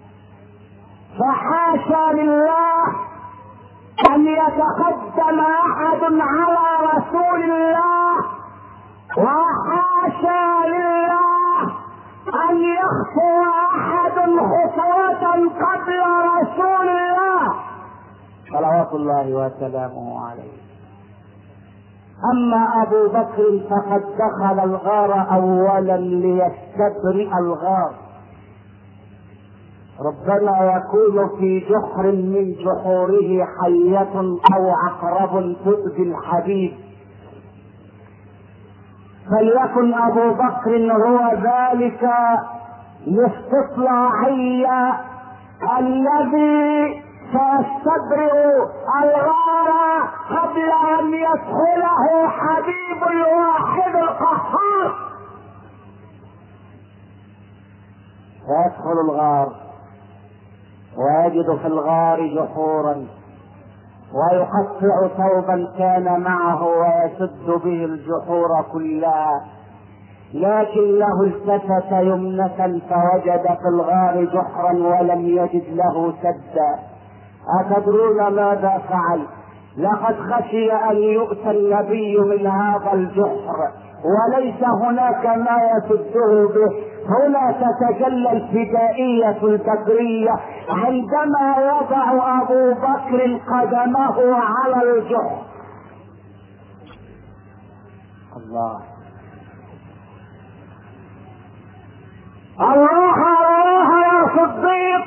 فحاشا لله أن يتقدم أحد على رسول الله، وحاشا لله أن يخطو أحد خطوة قبل رسول الله صلوات الله وسلامه عليه. أما أبو بكر فقد دخل الغار أولا ليستبرئ الغار. ربما يكون في جحر من جحوره حية أو عقرب تؤذي الحبيب، فليكن أبو بكر هو ذلك الاستطلاعي الذي سيستبرئ الغار قبل أن يدخله حبيب الواحد القهار. فيدخل الغار ويجد في الغار جحورا ويقطع ثوبا كان معه ويسد به الجحور كلها، لكنه التفت يمنة فوجد في الغار جحرا ولم يجد له سدا. أتدرون ماذا فعل؟ لقد خشي أن يؤتى النبي من هذا الجحر وليس هناك ما يسده به. هنا تتجلى الفدائية البكرية عندما يضع أبو بكر قدمه على الجحر. الله الله الله يا صديق،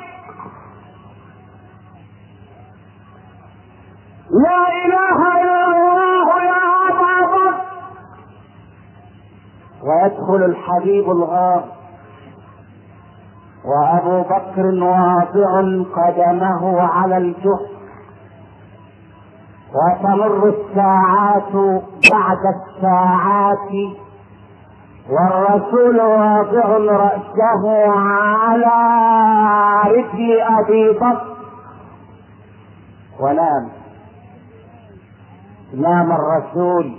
لا اله الا الله يا ابا بكر. ويدخل الحبيب الغار وابو بكر واضع قدمه على الجحر، وتمر الساعات بعد الساعات والرسول واضع رأسه على رجل ابي بكر ونام. نام الرسول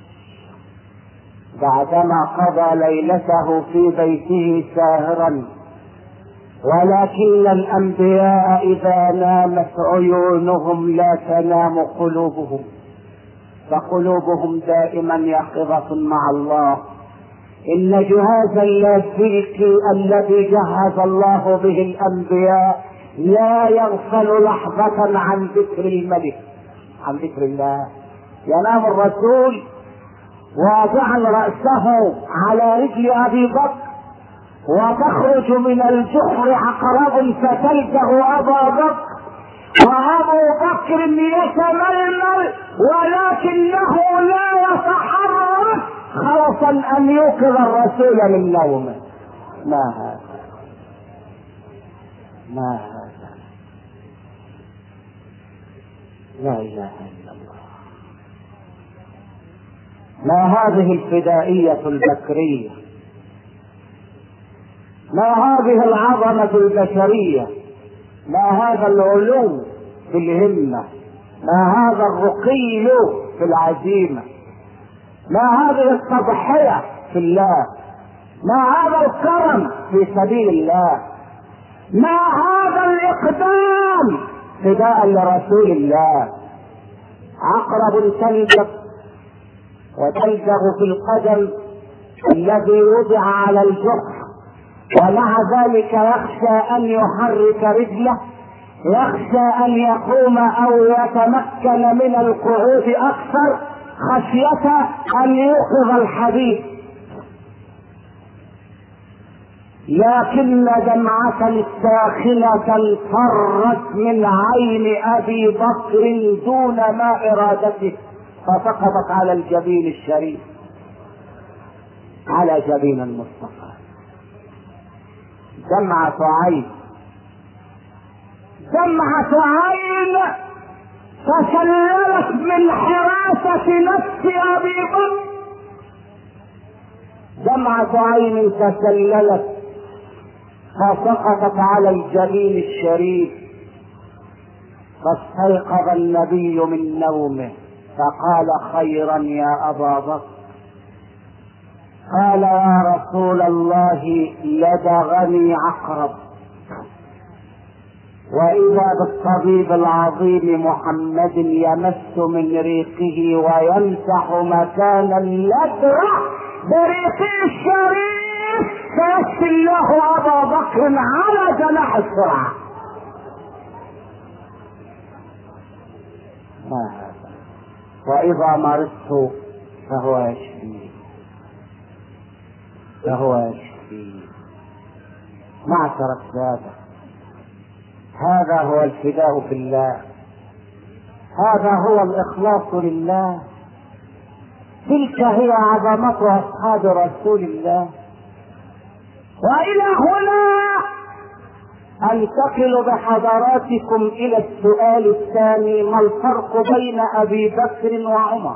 بعدما قضى ليلته في بيته ساهرا، ولكن الانبياء اذا نامت عيونهم لا تنام قلوبهم، فقلوبهم دائما يقظة مع الله. إن جهاز اللاسلكي الذي جهز الله به الأنبياء لا يغفل لحظة عن ذكر الملك، عن ذكر الله. ينام الرسول واضعا رأسه على رجل أبي بكر، وتخرج من الجحر عقرب فتلدغ أبا بكر، وأبو بكر يتململ ولكنه لا يتحرك خوفا أن يوقظ الرسول من نومه. ما هذا؟ ما هذا؟ لا إله إلا الله. ما هذه الفدائية البكرية؟ ما هذه العظمة البشرية؟ ما هذا العلو في الهمة؟ ما هذا الرقي في العزيمة؟ ما هذه التضحية في الله؟ ما هذا الكرم في سبيل الله؟ ما هذا الإقدام فداء لرسول الله؟ عقرب تلدغ وتلدغ في القدم الذي وضع على الجحر، ومع ذلك يخشى أن يحرك رجله، يخشى أن يقوم أو يتمكن من القعود أكثر خشية أن يوقظ الحبيب. لكن دمعة ساخنة فرت من عين أبي بكر دون ما إرادته فسقطت على الجبين الشريف، على جبين المصطفى. دمعة عين، دمعة عين تسللت من حراسة نفس أبي بكر، دمعة عين تسللت فسقطت على الجبين الشريف. فاستيقظ النبي من نومه فقال: خيرا يا أبا بكر. قال: يا رسول الله لدغني عقرب. وإذا بالطبيب العظيم محمد يمس من ريقه ويمسح مكان اللدغة بريقه الشريف، فيكفي الله أبا بكر على جناح السرعة. ما هذا؟ وإذا مرضت فهو يشفي، فهو يشفي. معشر السادة، هذا هو الفداء في الله، هذا هو الإخلاص لله، تلك هي عظمة أصحاب رسول الله. وإلى هنا أنتقل بحضراتكم إلى السؤال الثاني: ما الفرق بين أبي بكر وعمر؟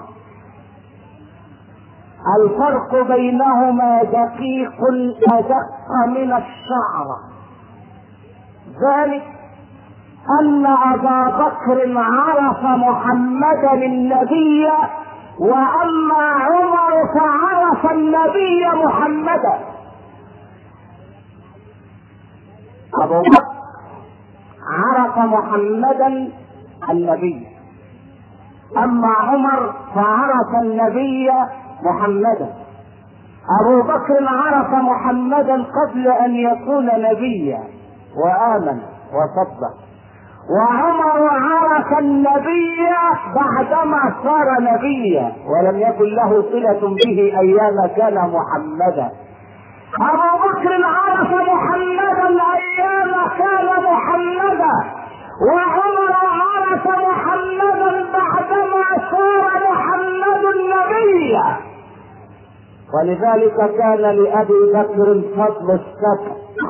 الفرق بينهما دقيق أدق من الشعرة، ذلك ان ابا بكر عرف محمدا النبي، واما عمر فعرف النبي محمدا. ابو بكر عرف محمدا النبي، اما عمر فعرف النبي محمدا. ابو بكر عرف محمدا قبل ان يكون نبيا وامن وصدق، وعمر عرف النبي بعدما صار نبيا ولم يكن له صلة به ايام كان محمدا. ابو بكر عرف محمدا ايام كان محمدا، وعمر عرف محمدا بعدما صار محمد نبيا. ولذلك كان لابي بكر فضل السبع،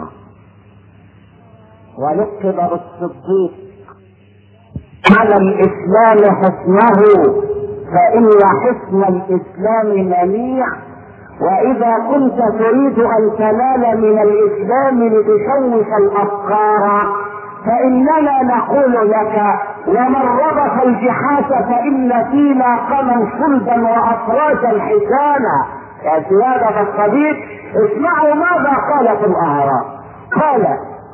ولقب بالصديق على الاسلام حسنه، فان حسن الاسلام منيع. واذا كنت تريد ان تنال من الاسلام لتشوش الافكار فاننا نقول لك: ومن ربط الجحاش فان فينا قما صلبا وافراجا حسانا. يا سيادة الصديق، اسمعوا ماذا قال في الاعراب. قال: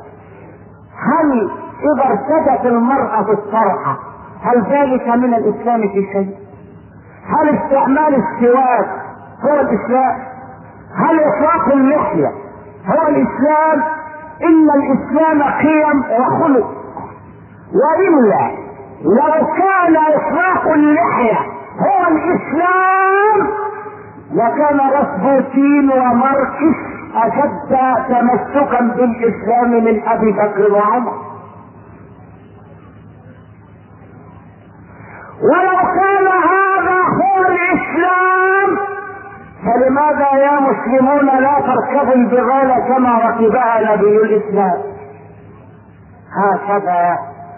هل اذا ارتدت المرأة في الطرحة هل ذلك من الاسلام في شيء؟ هل استعمال السواك هو الاسلام؟ هل اطلاق اللحية هو الاسلام؟ ان الاسلام قيم وخلق، والا لو كان اطلاق اللحية هو الاسلام لكان رسبوتين وماركس اشد تمسكا بالاسلام من ابي بكر وعمر. ولو كان هذا هو الاسلام فلماذا يا مسلمون لا تركبوا البغال كما ركبها نبي الاسلام؟ هكذا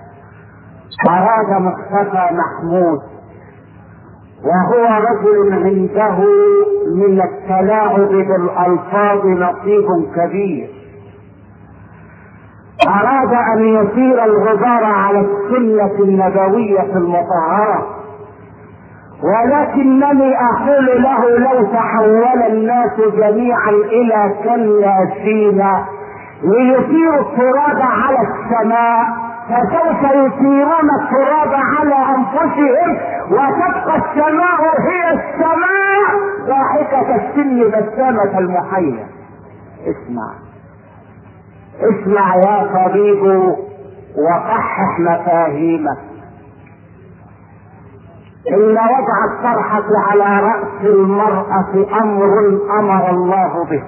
اراد مصطفى محمود، وهو رجل عنده من التلاعب بالالفاظ نصيب كبير. اراد ان يثير الغبار على السنة النبوية المطهرة، ولكنني اقول له: لو تحول الناس جميعا الى كالياسين ليثيروا التراب على السماء فسوف يثيرون التراب على انفسهم، وتبقى السماء هي السماء ضاحكة السن بسامة المحيا. اسمع يا طبيب وصحح مفاهيمك. ان وضع الطرحة على رأس المرأة امر الله به.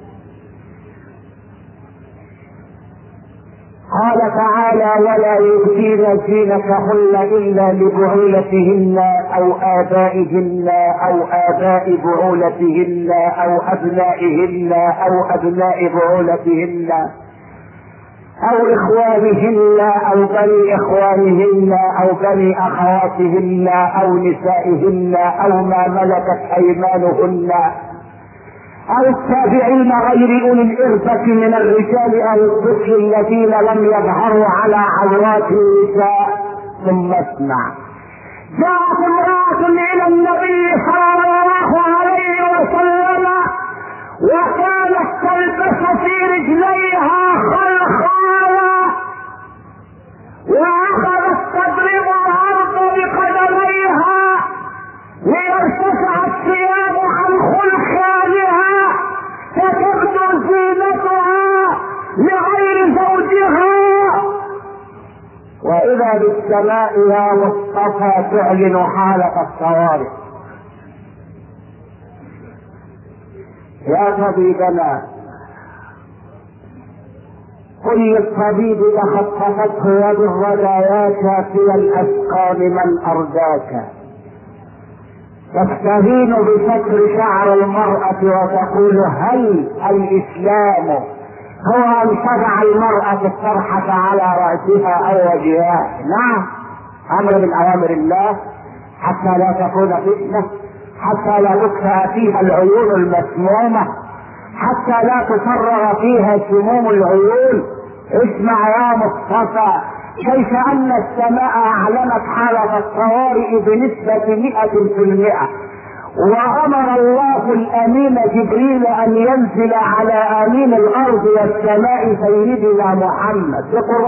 قال تعالى: ولا يؤتين زينتهن الا لبعولتهن او ابائهن او اباء بعولتهن او ابنائهن او ابناء بعولتهن او اخوانهن او بني اخوانهن او بني اخواتهن او نسائهن او ما ملكت ايمانهن او التابعين غير اولي الاربة من الرجال او الطفل الذين لم يظهروا على عورات النساء. ثم اسمع: جاءت امرأة الى النبي صلى الله عليه وسلم وكانت تلبس في رجليها خلخالا، واخذت تضرب الارض بقدميها ليرتفع الثياب عن خلخالها فتبدو زينتها لغير زوجها. واذا بالسماء يا مصطفى تعلن حالة الطوارئ. يا طبيبنا، قل للطبيب تخطفته يد الردايا شافيا الاسقام من ارداك. تستهين بستر شعر المرأة وتقول: هل الاسلام هو ان تضع المرأة الطرحة على رأسها او وجهها؟ نعم، امر من اوامر الله حتى لا تكون فتنة، حتى لا تكفى فيها العيون المسمومة، حتى لا تفرغ فيها سموم العيون. اسمع يا مصطفى، كيف ان السماء اعلنت حالة الطوارئ بنسبة 100%، وامر الله الامين جبريل ان ينزل على امين الارض والسماء سيدنا محمد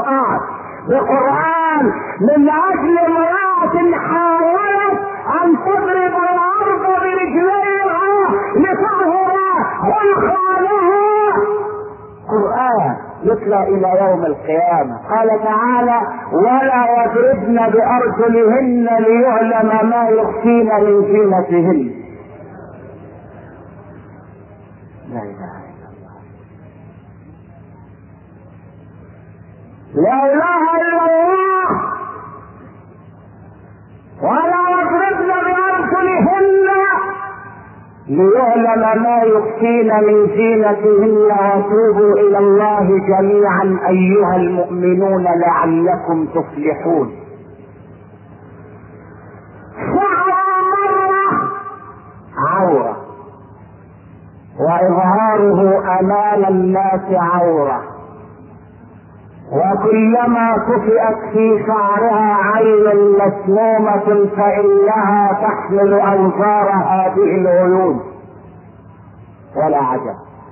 بقرآن من اجل امرأة حاولت ان تضرب الارض برجليها لتظهر خلقها. قرآن يتلى الى يوم القيامة. قال تعالى: ولا يضربن بارجلهن ليعلم ما يخفين من زينتهن. لا اله الا الله، لا اله الا الله. ولا يضربن بارجلهن ليعلم ما يخفين من زينتهن وتوبوا الى الله جميعا ايها المؤمنون لعلكم تفلحون. مرة عورة، واظهاره امام الناس عورة، وكلما كفئت في شعرها عين مسمومة فإنها تحمل أوزار هذه العيون. ولا عجب.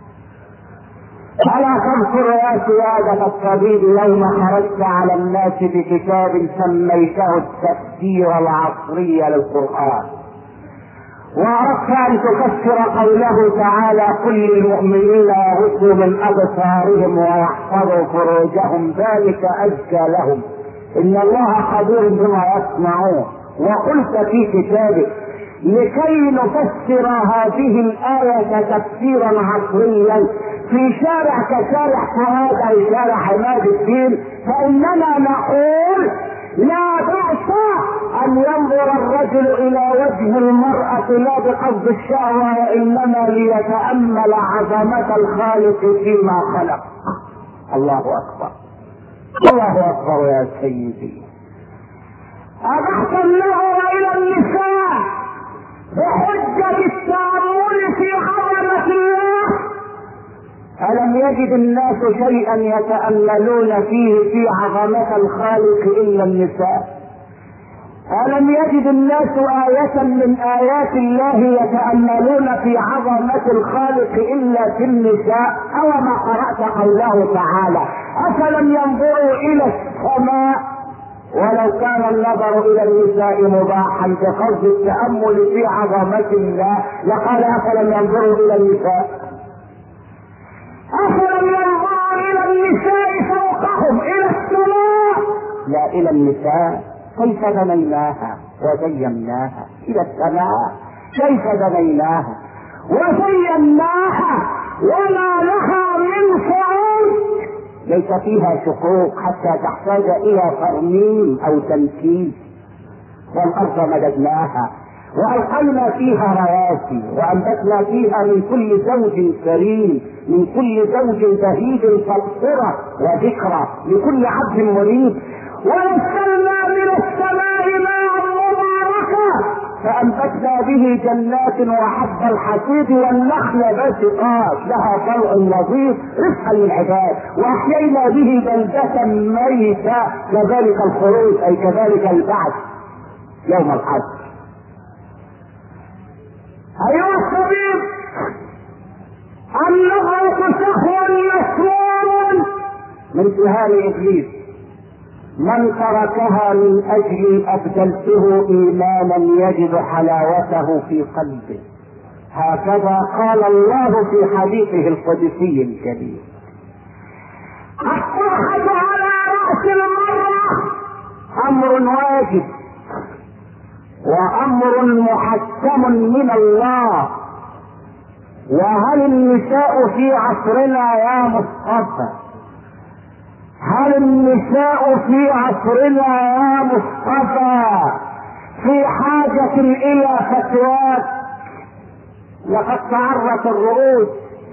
ألا تذكر يا سيادة الطبيب يوم خرجت على الناس بكتاب سميته التفسير العصري للقرآن، وأردت أن تفسر قوله تعالى: كل المؤمنين يغضوا من أبصارهم ويحفظوا فروجهم ذلك أزكى لهم إن الله خبير بما يصنعون. وقلت في كتابك: لكي نفسر هذه الآية تفسيرا عصريا في شارع كشارع فؤاد أو شارع عماد الدين، فإننا نقول: لا بأس أن ينظر الرجل إلى وجه المرأة لا بقصد الشهوة، وإنما ليتأمل عظمة الخالق فيما خلق. الله أكبر، الله أكبر يا سيدي. أبحث النظر إلى النساء بحجة التأمل في عظمة الله. ألم يجد الناس شيئا يتأملون فيه في عظمة الخالق إلا النساء؟ ألم يجد الناس آية من آيات الله يتأملون في عظمة الخالق إلا في النساء؟ أوما قرأت قوله تعالى: أفلم ينظروا إلى السماء؟ ولو كان النظر إلى النساء مباحا بقصد التأمل في عظمة الله لقال: أفلم ينظروا إلى النساء؟ أفلم ينظروا إلى النساء فوقهم إلى السماء؟ لا، إلى النساء. كيف بنيناها وزيناها. إلى السماء كيف بنيناها وزيناها وما لها من فروج، ليس فيها شقوق حتى تحتاج إلى ترميم أو تنكيس. والأرض مددناها وألقينا فيها رواسي وأنبتنا فيها من كل زوج كريم، من كل زوج بهيج تبصرة وذكرى لكل عبد منيب. ونزلنا من السماء ماء مباركا فأنبتنا به جنات وحب الحصيد والنخل باسقات لها طلع نضيد رزقا للعباد، وأحيينا به بلدة ميتا. كذلك الخروج أي كذلك البعث يوم الحشر. أيها الطبيب، النظرة سهو مسرور من سهام إبليس، من تركها من أجل أبدلته إيمانا يجد حلاوته في قلبه. هكذا قال الله في حديثه القدسي الكريم. الصحة على رأس المرة أمر واجب وأمر محكم من الله. وهل النساء في عصرنا يا مصطفى، هل النساء في عصرنا يا مصطفى في حاجة إلى فتوات؟ لقد تعرت الرؤوس،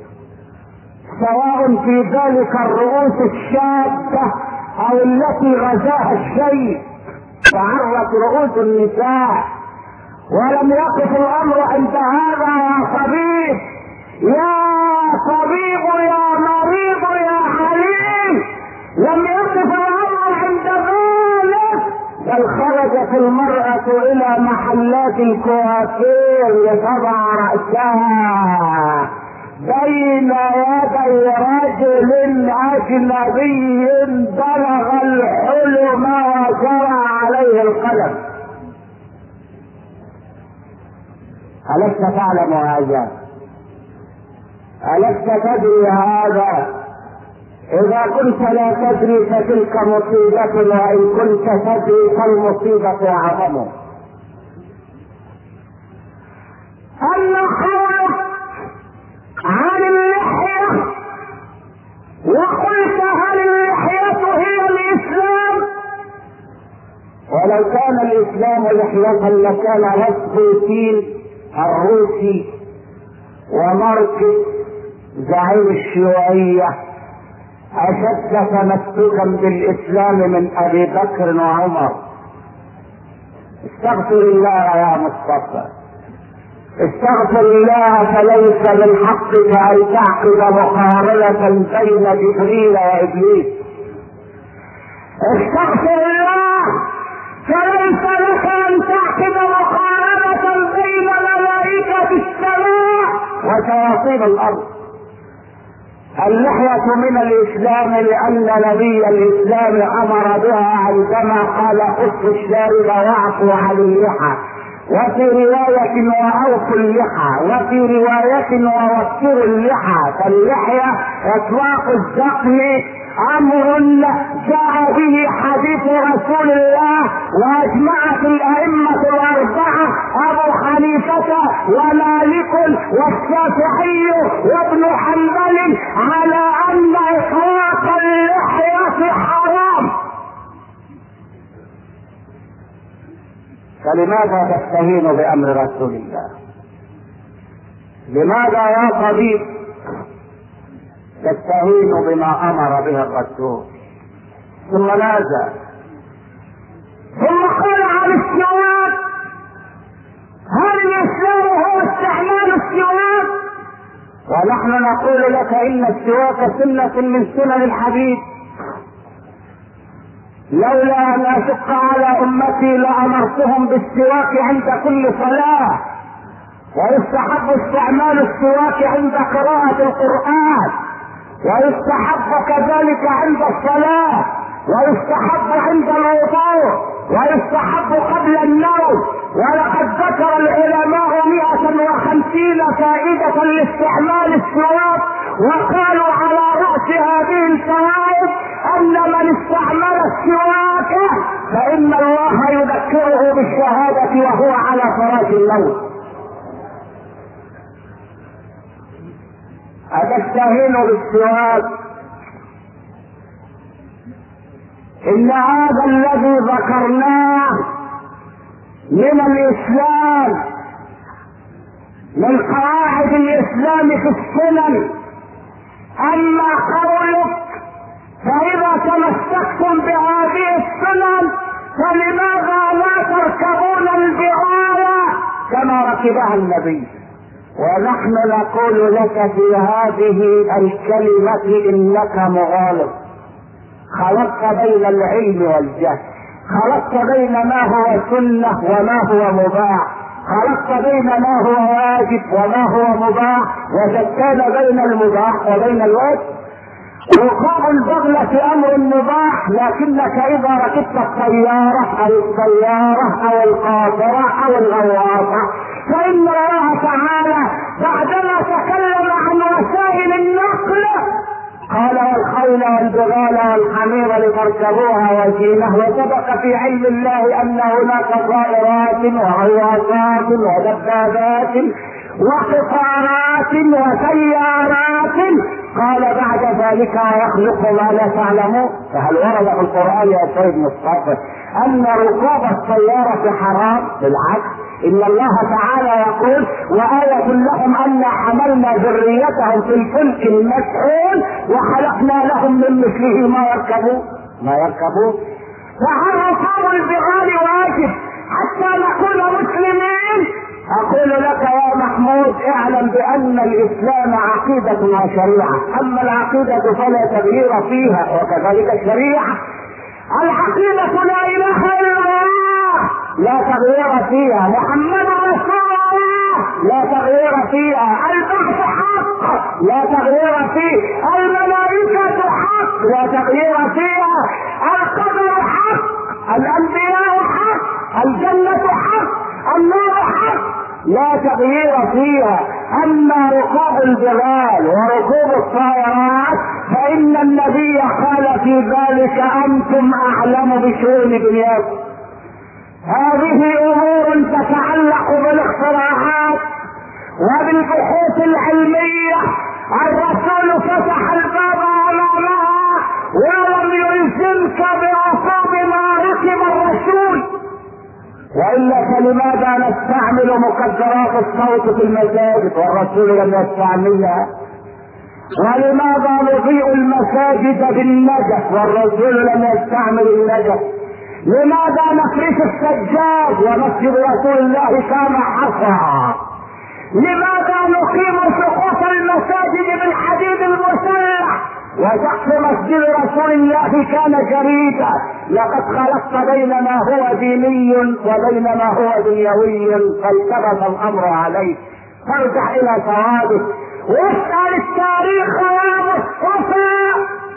سواء في ذلك الرؤوس الشابة أو التي غزاها الشيء، تعرت رؤوس النساء. ولم يقف الأمر عند هذا يا طبيب، يا طبيب، يا مريض، يا حليم، لم يقف الأمر عند ذلك. بل خرجت المرأة الى محلات الكوافير لتضع رأسها بين يدي رجل اجنبي بلغ الحلم وجرى عليه القلم. ألست تعلم هذا؟ ألست تدري هذا؟ إذا كنت لا تدري فتلك مصيبة، وإن كنت تدري فالمصيبة أعظم. أما قولك عن اللحية وقلت هل اللحية هي الإسلام؟ ولو كان الإسلام لحية لكان راسبوتين الروسي وماركس زعيم الشيوعية أشد تمسكا بالإسلام من أبي بكر وعمر. استغفر الله يا مصطفى، استغفر الله، فليس من حقك أن تعقد مقارنة بين جبريل وإبليس. استغفر الله، فليس لك أن تعقد مقارنة بين ملائكة السماء وشياطين الأرض. اللحية من الإسلام لأن نبي الإسلام أمر بها عندما قال قص الشارب واعفوا عن اللحى، وفي رواية وأوفوا اللحى، وفي رواية ووفروا اللحى. فاللحية إطلاق الذقن أمر جاء به حديث رسول الله، وأجمعت الأئمة الأربعة أبو حنيفة ومالك والشافعي وابن حنبل على أن إطلاق اللحية حرام. فلماذا تستهين بأمر رسول الله؟ لماذا يا طبيب تستهين بما أمر به الرسول؟ ثم ماذا؟ ثم قال عن السواك، هل الإسلام هو استعمال السواك؟ ونحن نقول لك إن السواك سنة من سنن الحبيب. لولا أن أشق على أمتي لأمرتهم بالسواك عند كل صلاة، ويستحب استعمال السواك عند قراءة القرآن، ويستحب كذلك عند الصلاة، ويستحب عند الوضوء، ويستحب قبل النوم. ولقد ذكر العلماء 150 فائدة لاستعمال السواك، وقالوا على رأس هذه الفوائد أن من استعمل السواك فإن الله يذكره بالشهادة وهو على فراش الموت. أتستهين بالسواك؟ إن هذا الذي ذكرناه من الإسلام، من قواعد الإسلام في السنن. أما قولك فإذا تمسكتم بهذه السنن فلماذا لا تركبون البغال كما ركبها النبي؟ ونحن نقول لك في هذه الكلمة إنك مغالط. خلطت بين العلم والجهل، خلطت بين ما هو سنة وما هو مباح، خلطت بين ما هو واجب وما هو مباح، وشتان بين المباح وبين الواجب. ركوب البغلة أمر مباح، لكنك إذا ركبت الطيارة أو السيارة أو القاطرة أو الغواصة فإن الله تعالى بعدما تكلم عن وسائل النقل قال والخيل والبغال والحمير لتركبوها وزينة، وسبق في علم الله أن هناك طائرات وغواصات ودبابات وقطارات وسيارات. قال بعد ذلك يخلق ما لا تعلمون. فهل ورد في القرآن يا سيد مصطفى أن ركوب السيارة حرام؟ بالعكس، إن الله تعالى يقول وآية لهم أن حملنا ذريتهم في الفلك المشحون وخلقنا لهم من مثله ما يركبون. فهل ركوب البغال واجب حتى نكون مسلمين؟ أقول لك يا محمود اعلم بأن الإسلام عقيدة وشريعة، أما العقيدة فلا تغيير فيها، وكذلك الشريعة. العقيدة لا إله إلا الله، لا تغيير فيها، محمد رسول الله لا تغيير فيها، البعث حق لا تغيير فيه، الملائكة حق لا تغيير فيها، القدر حق، الانبياء حق، الجنة حق، النار حق لا تغيير فيها. اما ركوب الجبال وركوب الطائرات فان النبي قال في ذلك انتم اعلم بشؤون دنياكم. هذه امور تتعلق بالاختراعات وبالبحوث العلمية، الرسول فتح الباب امامها ولم يلزمك بركوب ما ركب الرسول. والا فلماذا نستعمل مكبرات الصوت في المساجد والرسول لم يستعملها؟ ولماذا نضيء المساجد بالنجف والرسول لم يستعمل النجف؟ لماذا نفرش السجاد ومسجد رسول الله كان حصى؟ لماذا نقيم سقوط المساجد بالحديد المسلح وسقف مسجد رسول الله كان جريدا؟ لقد خلقت بين ما هو ديني وبين ما هو دنيوي، فالتبس الامر عليك. فارجع الى ثوابت واسال التاريخ يا مصطفى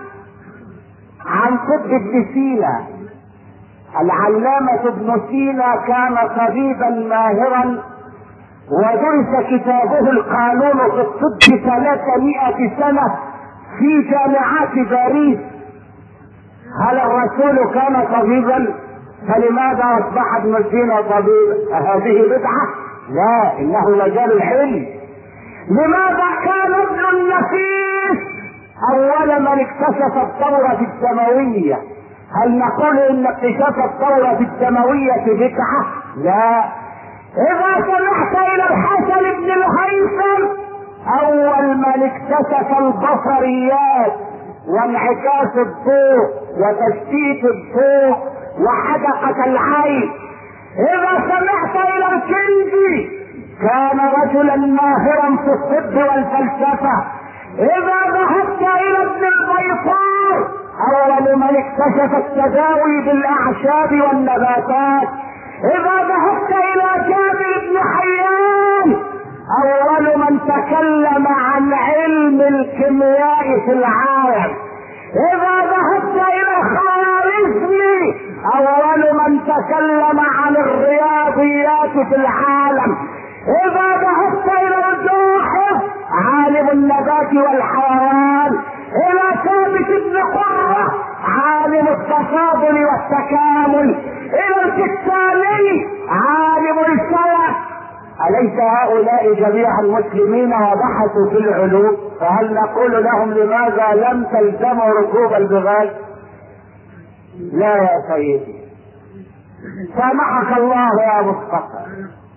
عن طب ابن سينا. العلامة ابن سينا كان طبيبا ماهرا ودرس كتابه القانون في الطب 300 سنة في جامعات باريس. هل الرسول كان طبيبا؟ فلماذا اصبح ابن سينا طبيبا؟ هذه بدعة؟ لا، انه مجال العلم. لماذا كان ابن النفيس اول من اكتشف الدورة الدموية؟ هل نقول ان اكتشاف الدورة الدموية بدعة؟ لا. اذا سمحت الى الحسن بن الهيثم اول من اكتشف البصريات وانعكاس الضوء وتشتيت الضوء وحدقة العين. اذا سمحت الى الكندي كان رجلا ماهرا في الطب والفلسفة. اذا ذهبت الى ابن البيطار اول من اكتشف التداوي بالاعشاب والنباتات. اذا ذهبت الى جابر بن حيان اول من تكلم عن علم الكيمياء في العالم. اذا ذهبت الى خوارزمي اول من تكلم عن الرياضيات في العالم. اذا ذهبت الى الجاحظ عالم النبات والحيوان. الى ثابت بن قرة عالم التفاضل والتكامل. الى الكتاني عالم الفلك. أليس هؤلاء جميعا مسلمين وبحثوا في العلوم؟ فهل نقول لهم لماذا لم تلزموا ركوب البغال؟ لا يا سيدي، سامحك الله يا مصطفى،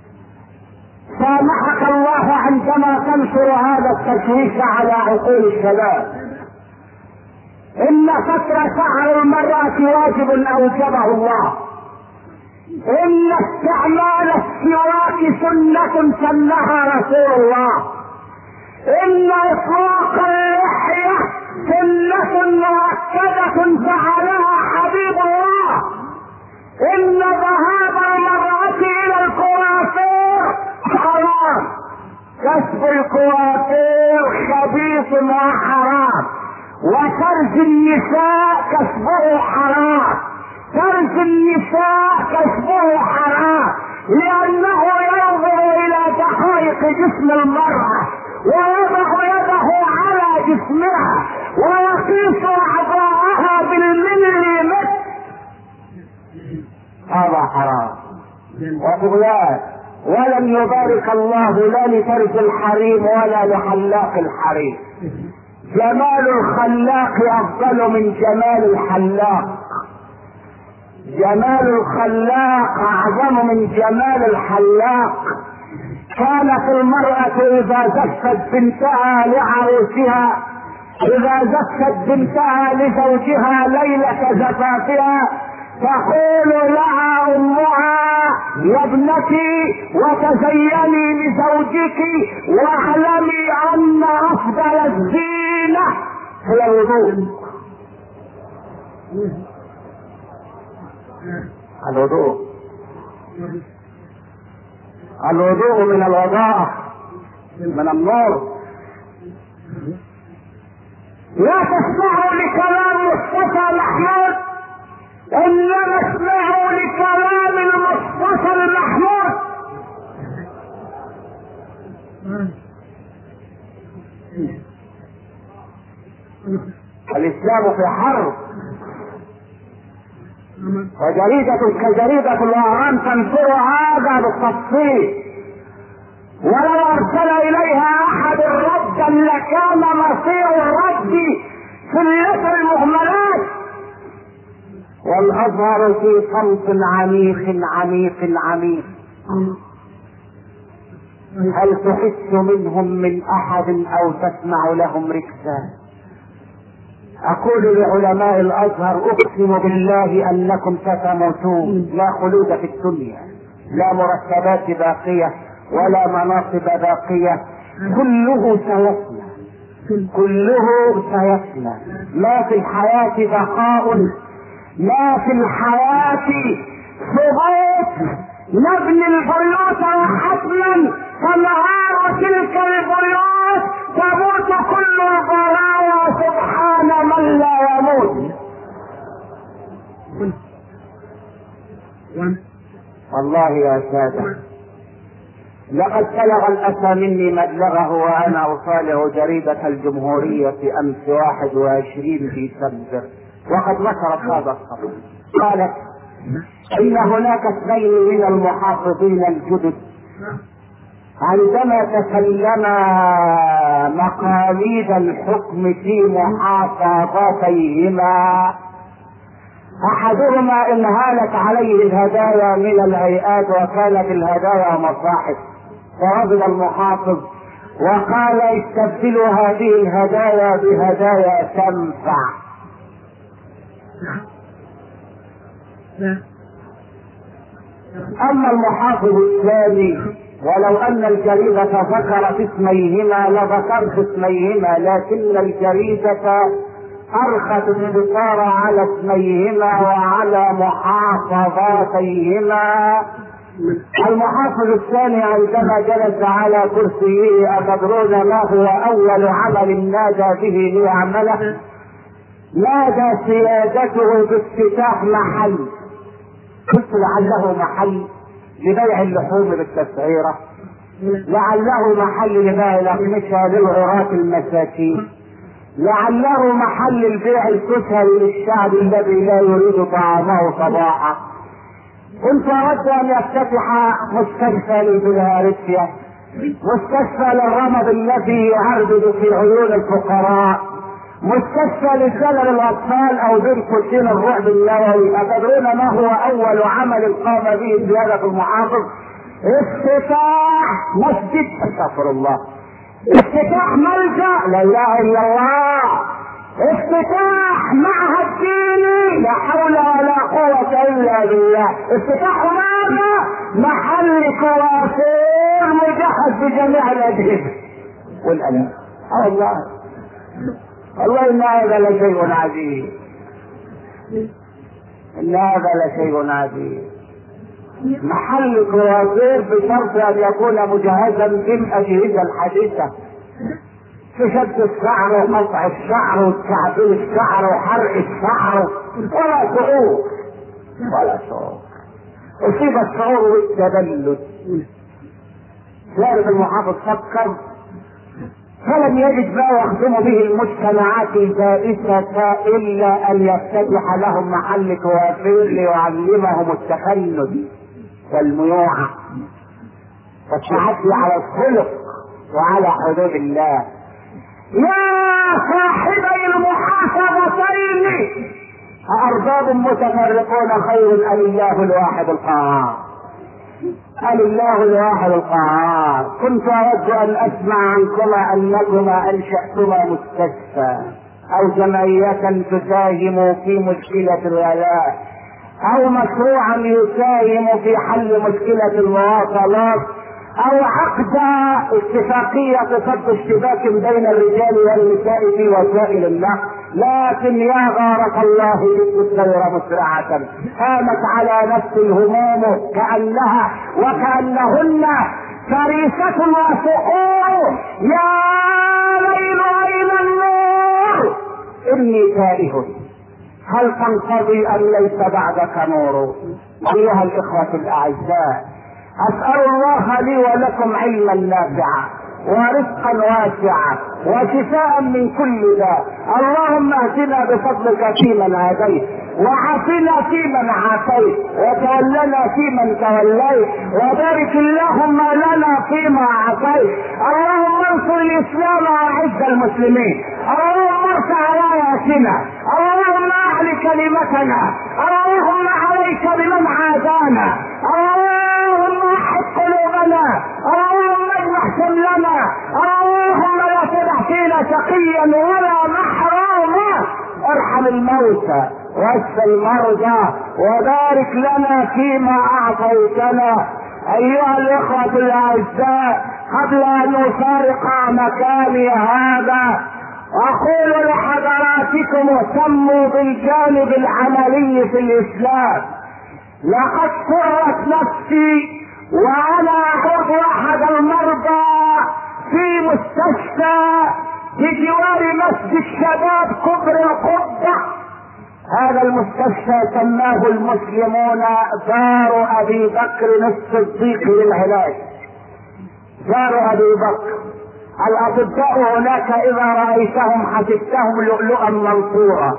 سامحك الله عندما تنشر هذا التشويش على عقول الشباب. إن ستر شعر المرأة واجب أوجبه الله. إن استعمال السواك سنة سنها رسول الله. إن إطلاق اللحية سنة مؤكدة فعلها حبيب الله. إن ذهاب المرأة إلى الكوافير حرام. كسب الكوافير خبيث وحرام، وفرج النساء كسبه حرام. فرج النساء كسبه حرام لأنه ينظر إلى دقائق جسم المرأة ويضع يده على جسمها ويقيس أعضاءها بالمليمتر. هذا حرام وطغيان، ولن يبارك الله لا لفرج الحريم ولا لحلاق الحريم. جمال الخلاق أفضل من جمال الحلاق. جمال الخلاق اعظم من جمال الحلاق. كانت المرأة اذا زفت بنتها لعروسها، اذا زفت بنتها لزوجها ليلة زفافها تقول لها امها يا ابنتي وتزيني لزوجك واعلمي ان افضل الزينة هي الوضوء. الوضوء الوضوء من الوضاءة من النور. لا تسمعوا لكلام مصطفى محمود، انما اسمعوا لكلام المصطفى المحمود. الاسلام في حرب، وجريدة كجريدة الاهرام تنشر هذا بالتفصيل، ولو ارسل اليها احد ردا لكان مصير الرد سلة المهملات. والازهر في صمت عميق عميق عميق. هل تحس منهم من احد او تسمع لهم ركزا؟ اقول لعلماء الازهر اقسم بالله انكم ستموتون، لا خلود في الدنيا، لا مرتبات باقية ولا مناصب باقية، كله سيفنى، كله سيفنى. ما في الحياة بقاء، ما في الحياة ثبوت. نبني البيوت وحتما فنهار تلك البيوت تموت كل البرايا سبحان من لا يموت. والله يا سادة لقد بلغ الأسى مني مبلغه وأنا أصالح جريدة الجمهورية في أمس 21 في سبت، وقد نشرت هذا الخبر. قالت إن هناك 2 من المحافظين الجدد عندما تكلما مقاليد الحكم في محافظاتيهما، احدهما انهالت عليه الهدايا من الهيئات وكانت الهدايا مصاحف، فرضي المحافظ وقال استبدلوا هذه الهدايا بهدايا تنفع. اما المحافظ الثاني ولو ان الجريدة ذكرت اسميهما لذكرت اسميهما، لكن الجريدة ارخت الانتصار على اسميهما وعلى محافظاتيهما. المحافظ الثاني عندما جلس على كرسيه أتدرون ما هو اول عمل نادى به ليعمله؟ نادى سيادته بافتتاح محل، قلت لعله محل لبيع اللحوم بالتسعيرة، لعله محل لبيع الأقمشة للعراة المساكين، لعله محل البيع الكسري للشعب الذي لا يريد طعامه صباحا. كنت أود أن يفتتح مستشفى للبلهارسيا، مستشفى للرمض الذي يعرض في عيون الفقراء، مستشفى لزلل الاطفال او بين كلين الرعب النووي. اتدرون ما هو اول عمل قام به سيادة المحافظ؟ افتتاح مسجد، استغفر الله، افتتاح ملجأ، لا اله الا الله، افتتاح معهد ديني، لا حول ولا قوة الا بالله، افتتاح ماذا؟ محل كوافير مجهز بجميع الاجهزة والالات. الله والله ان هذا لشيء عجيب، ان هذا لشيء عجيب. محل كوافير بشرط ان يكون مجهزا بالاجهزه الحديثه، في شد الشعر وقطع الشعر وتعديل الشعر وحرق الشعر، ولا شعور ولا شعور، اصيب الشعور بالتبلد. سيادة المحافظ فكر فلم يجد ما يخدم به المجتمعات البائسة الا ان يفتتح لهم محل كوافير ليعلمهم التخلد والميوعة والتعدي على الخلق وعلى حدود الله. يا صاحبي المحافظتين أأرباب متفرقون خير أم الله الواحد القهار؟ أم الله الواحد القهار. كنت أود أن أسمع عنكما أنكما أنشأتما مستشفى أو جمعية تساهم في مشكلة الولاء أو مشروعا يساهم في حل مشكلة المواصلات أو عقد اتفاقية تصد اشتباك بين الرجال والنساء في وسائل النقل لكن يا غارة الله الطير مسرعة قامت على نفس الهموم وكأنهن فريسة وصقور. يا ليل أين النور إني تائه هل تنقضي أم ليس بعدك نور. أيها الإخوة الأعزاء، أسأل الله لي ولكم علما نافعا ورزقا واسعا وشفاء من كل داء. اللهم اهدنا بفضلك فيمن هديت، وعافنا فيمن عافيت، وتولنا فيمن توليت، وبارك اللهم لنا فيما اعطيت. اللهم انصر الاسلام واعز المسلمين، اللهم ارفع راياتنا، اللهم اعل كلمتنا، اللهم عليك بمن عادانا، اللهم احد قلوبنا، اللهم اجمع شملنا، اللهم لا تدع فينا شقيا ولا محروما. ارحم الموتى واشف المرضى وبارك لنا فيما اعطيتنا. ايها الاخوة الاعزاء، قبل ان نفارق مكاني هذا اقول لحضراتكم اهتموا بالجانب العملي في الاسلام. لقد سرت نفسي وانا اعود احد المرضى في مستشفى بجوار مسجد شباب كبر القبة. هذا المستشفى سماه المسلمون دار ابي بكر الصديق للعلاج. دار ابي بكر، الاطباء هناك اذا رايتهم حسبتهم لؤلؤا منصورا،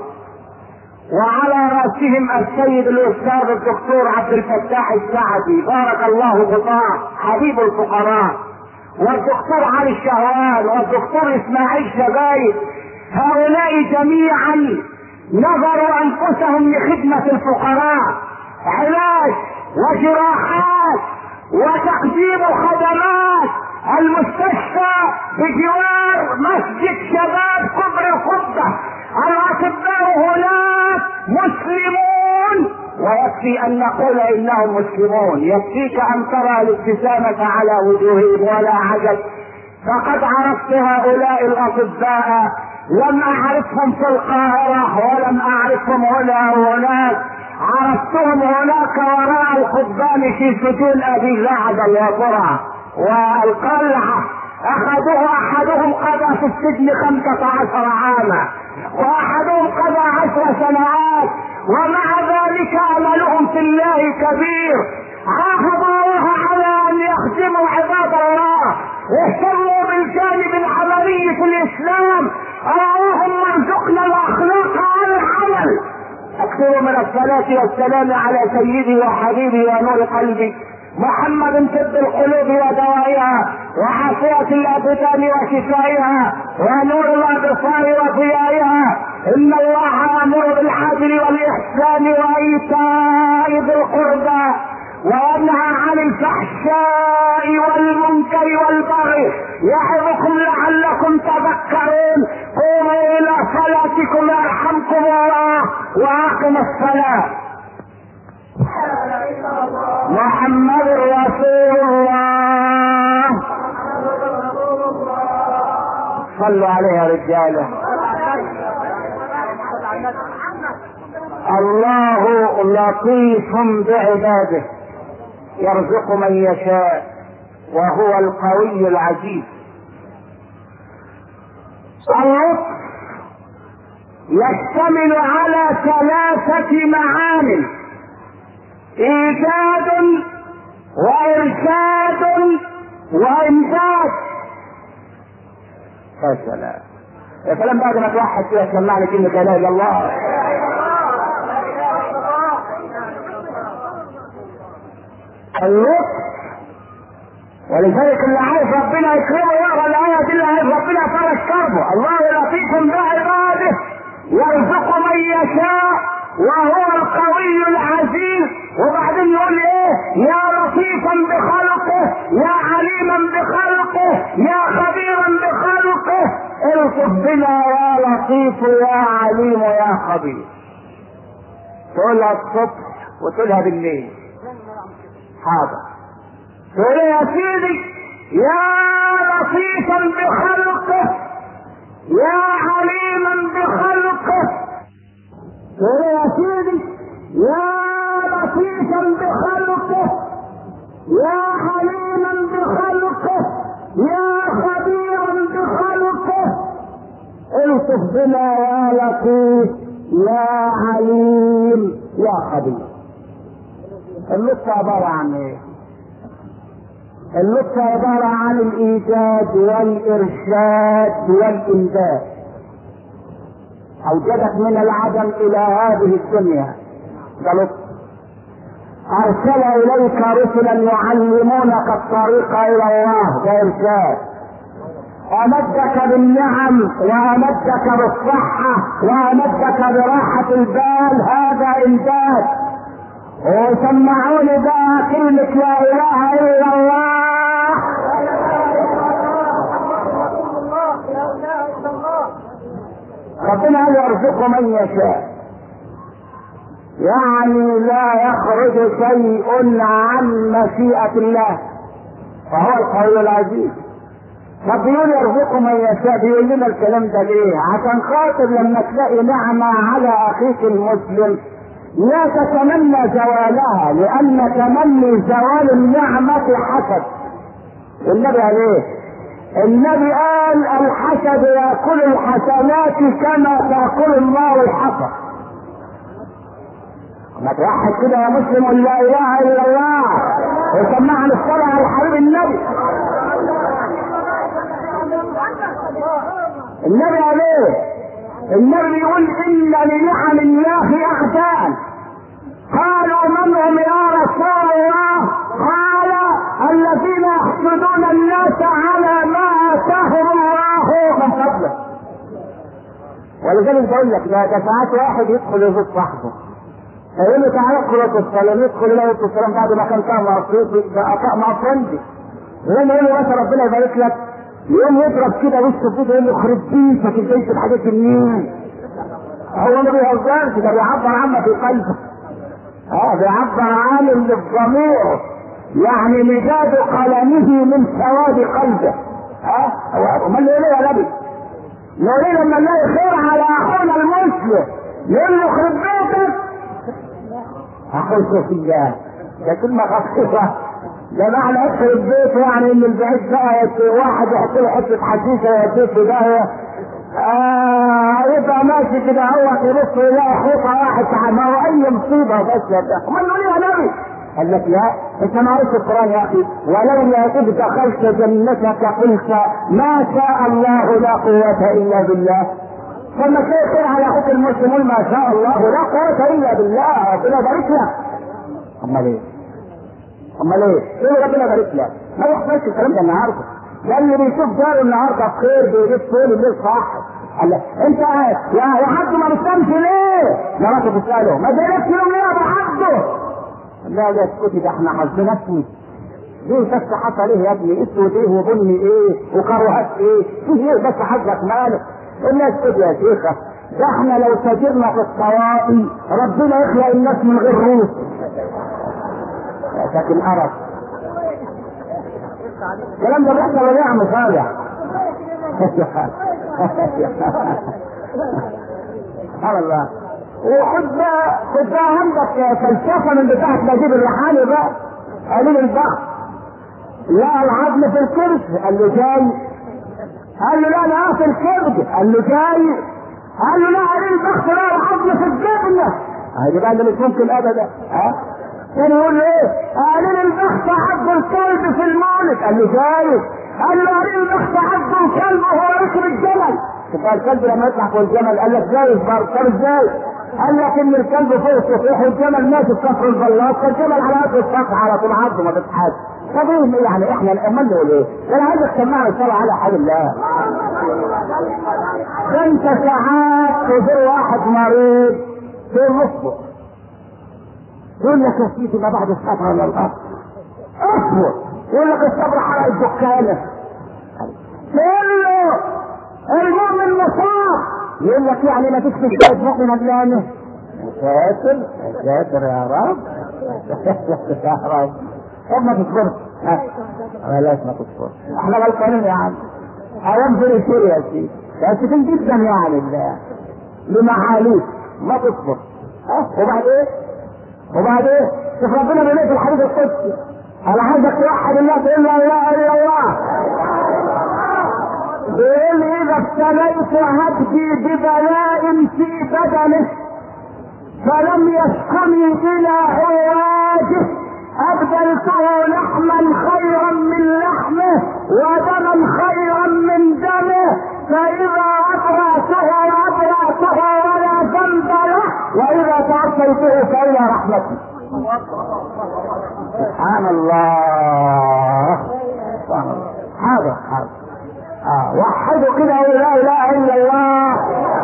وعلى راسهم السيد الاستاذ الدكتور عبد الفتاح السعدي بارك الله غطاه حبيب الفقراء، والدكتور علي الشهوان، والدكتور اسماعيل شبايب. هؤلاء جميعا نظروا انفسهم لخدمة الفقراء، علاج وجراحات وتقديم خدمات. المستشفى بجوار مسجد شباب كبر القبة، الاطباء هناك مسلمون، ويكفي ان نقول انهم مسلمون. يكفيك ان ترى الابتسامة على وجوههم ولا عجب. فقد عرفت هؤلاء الاطباء، لم اعرفهم في القاهرة ولم اعرفهم هنا وهناك، عرفتهم هناك وراء القضبان في سجون ابي زعد الوطرة والقلعة. احدهم قضى في السجن 15 عاما، واحدهم قضى 10 سنوات، ومع ذلك املهم في الله كبير. عاهدوا الله على ان يخدموا عباد الله، اهتموا بالجانب العملي في الاسلام. اللهم ارزقنا الاخلاق على العمل. اكثروا من الصلاة والسلام على سيدي وحبيبي ونور قلبي محمد طب القلوب ودوائها، وعافية الابدان وشفائها، ونور الابصار وضيائها. ان الله امر بالعدل والاحسان وايتاء ذي القربى، وينهى عن الفحشاء والمنكر والبغي، يعظكم لعلكم تذكرون. قوموا الى صلاتكم يرحمكم الله، واقم الصلاة. محمد رسول الله. صلوا عليه يا رجاله. الله لطيف بعباده يرزق من يشاء وهو القوي العزيز. اللطف يشتمل على 3 معان: ايجاد وارشاد وامداد. يا سلام يا سلام، بعد ما توحد كده سمعني كلمة لا اله الا الله. اللطف، ولذلك اللي عايز ربنا يكرمه يقرا الايه دي، اللي عايز ربنا يفرج كربه. الله لطيف بعباده يرزق من يشاء وهو القوي العزيز. وبعدين يقول ايه؟ يا لطيفا بخلقه، يا عليما بخلقه، يا خبيرا بخلقه. الطف بنا يا لطيف يا عليم يا خبير. تقولها الصبح وتقولها بالليل. حاضر. تقول يا سيدي يا لطيفا بخلقه، يا عليما بخلقه، يا عليما بخلقه يا خبيرا بخلقه الطف بنا يا لطيف يا عليم يا خبير. اللطف عبارة عن ايه؟ اللطف عبارة عن الايجاد والارشاد والامداد. اوجدك من العدم الى هذه الدنيا، ده لطف. ارسل اليك رسلا يعلمونك الطريق الى الله، ده ارشاد. امدك بالنعم وامدك بالصحة وامدك براحة البال، هذا امداد. وسمعوني بقى كلمة لا اله الا الله. ربنا يرزق من يشاء، يعني لا يخرج شيء عن مشيئة الله، فهو القوي العزيز. طب بيقول يرزق من يشاء، بيقول لنا الكلام ده ليه؟ عشان خاطر لما تلاقي نعمة على اخيك المسلم لا تتمنى زوالها، لان تمني زوال النعمة حسد. النبي عليه النبي قال الحسد ياكل الحسنات كما تاكل النار الحطب. ما توحد كده يا مسلم لا اله الا الله وسمعنا الصلاة على الحبيب النبي. النبي عليه النبي يقول ان لنعم الله اعداء، قالوا من هم يا رسول الله؟ قال الذين يحسدون الناس على ما اتاهم الله من فضله. ولذلك بقول لك ده ساعات واحد يدخل يزور صاحبه يقول له تعالى ادخل السلام، يدخل له السلام بعد ما كان طعم مقصود بقى معصوندي، يقول له مثلا ربنا يبارك لك، يقوم يضرب كده وشه كده يقول له خرب بيتك انت الحاجات منين؟ هو ما بيهزرش، ده بيعبر عما في قلبه. بيعبر عن اللي في ضميره، يعني مداد قلمه من سواد قلبه. امال يقول ايه يا نبي؟ يقول ايه لما نلاقي خير على اخونا المسلم يقول له خرب بيتك؟ اخوك في الله، ده كلمة خطيرة. ده معنى ادخل البيت يعني ان البعيد بقى واحد يحط له حته حديثه يوديه في داهيه. يبقى ماشي كده هو يبص يلاقي حوطه واحد، ما هو اي مصيبه بس يا ده. امال نقول يا نبي؟ قال لك لا، انت ما عرفت القران يا اخي. ولولا اذ دخلت جنتك قلت ما شاء الله لا قوه الا بالله. فلما تلاقي خير على اخوك المسلمون ما شاء الله لا قوه الا بالله، ربنا يبارك لك. امال ايه؟ امال ايه؟ ليه ربنا يبارك لك؟ ما يحصلش الكلام ده النهارده. ده اللي بيشوف جاره النهارده بخير بيجيب طول الليل صح. قال لك انت يا حد ما بتنامش ليه؟ مراته بتساله ما جالكش يوم ليه يا ابو حده؟ لا لا اسكتي، ده احنا حظنا اسود. ليه بس حصل ايه يا ابني؟ اسود ايه وبني ايه وكروهات ايه؟ فيه ايه بس حظك مالك؟ قلنا اسكتي يا شيخه، ده احنا لو سجلنا في الطوائي ربنا يخلق الناس من غير روح. لكن أرد الكلام ده بيحصل ولا يا مصالح؟ سبحان الله. وخد بقى عندك فلسفه من بتاعت نجيب الريحاني بقى، قالوا له البخت لا العظم في الكرش، قال له جاي. قال له لا لا في الكبد، قال له جاي. قال له لا قال البخت لا العظم في الجبنه، هذه بقى اللي مش ممكن ابدا. كان يقول له ايه؟ قال لي البخت عض الكلب في المولد، قال له جاي. قال له قال البخت عض الكلب وهو ركب الجمل. تبقى الكلب لما يطلع فوق الجمل قال لك جاي برضه. طب ازاي؟ قال لك ان الكلب فوق السطح والجمل ماشي في كفر البلاط، فالجمل على قد السطح على طول عضه ما بتتحاش. طب ايه يعني احنا امال نقول ايه؟ انا عايزك تسمعنا الصلاه على حال الله. 5 ساعات تزور واحد مريض في مصبر، يقول لك يا سيدي ما بعد الصبر على الارض اصبر، يقول لك الصبر حرق الدكانه. يقول له المؤمن مصاب، يقول لك يعني ما تكفي شويه مؤمن هدلانه. ساتر ساتر يا رب يا رب. طب ما تصبرش، بلاش ما تصبرش، احنا غلطانين يا عم. اوام زي الشيء يا سيدي اسفين جدا يعني لمعاليك ما تصبر. وبعدين شوف ربنا بيقول في الحديث القدسي انا عايزك توحد الله تقول لا اله الا الله. بيقول اذا ابتليت عبدي ببلاء في بدنه فلم يسكني الى عواجه ابدلته لحما خيرا من لحمه ودما خيرا من دمه، فاذا ابرأته ولا ذنب له، واذا تعصيته فالى رحمته. سبحان الله. هذا وحدوا كده لا اله الا الله.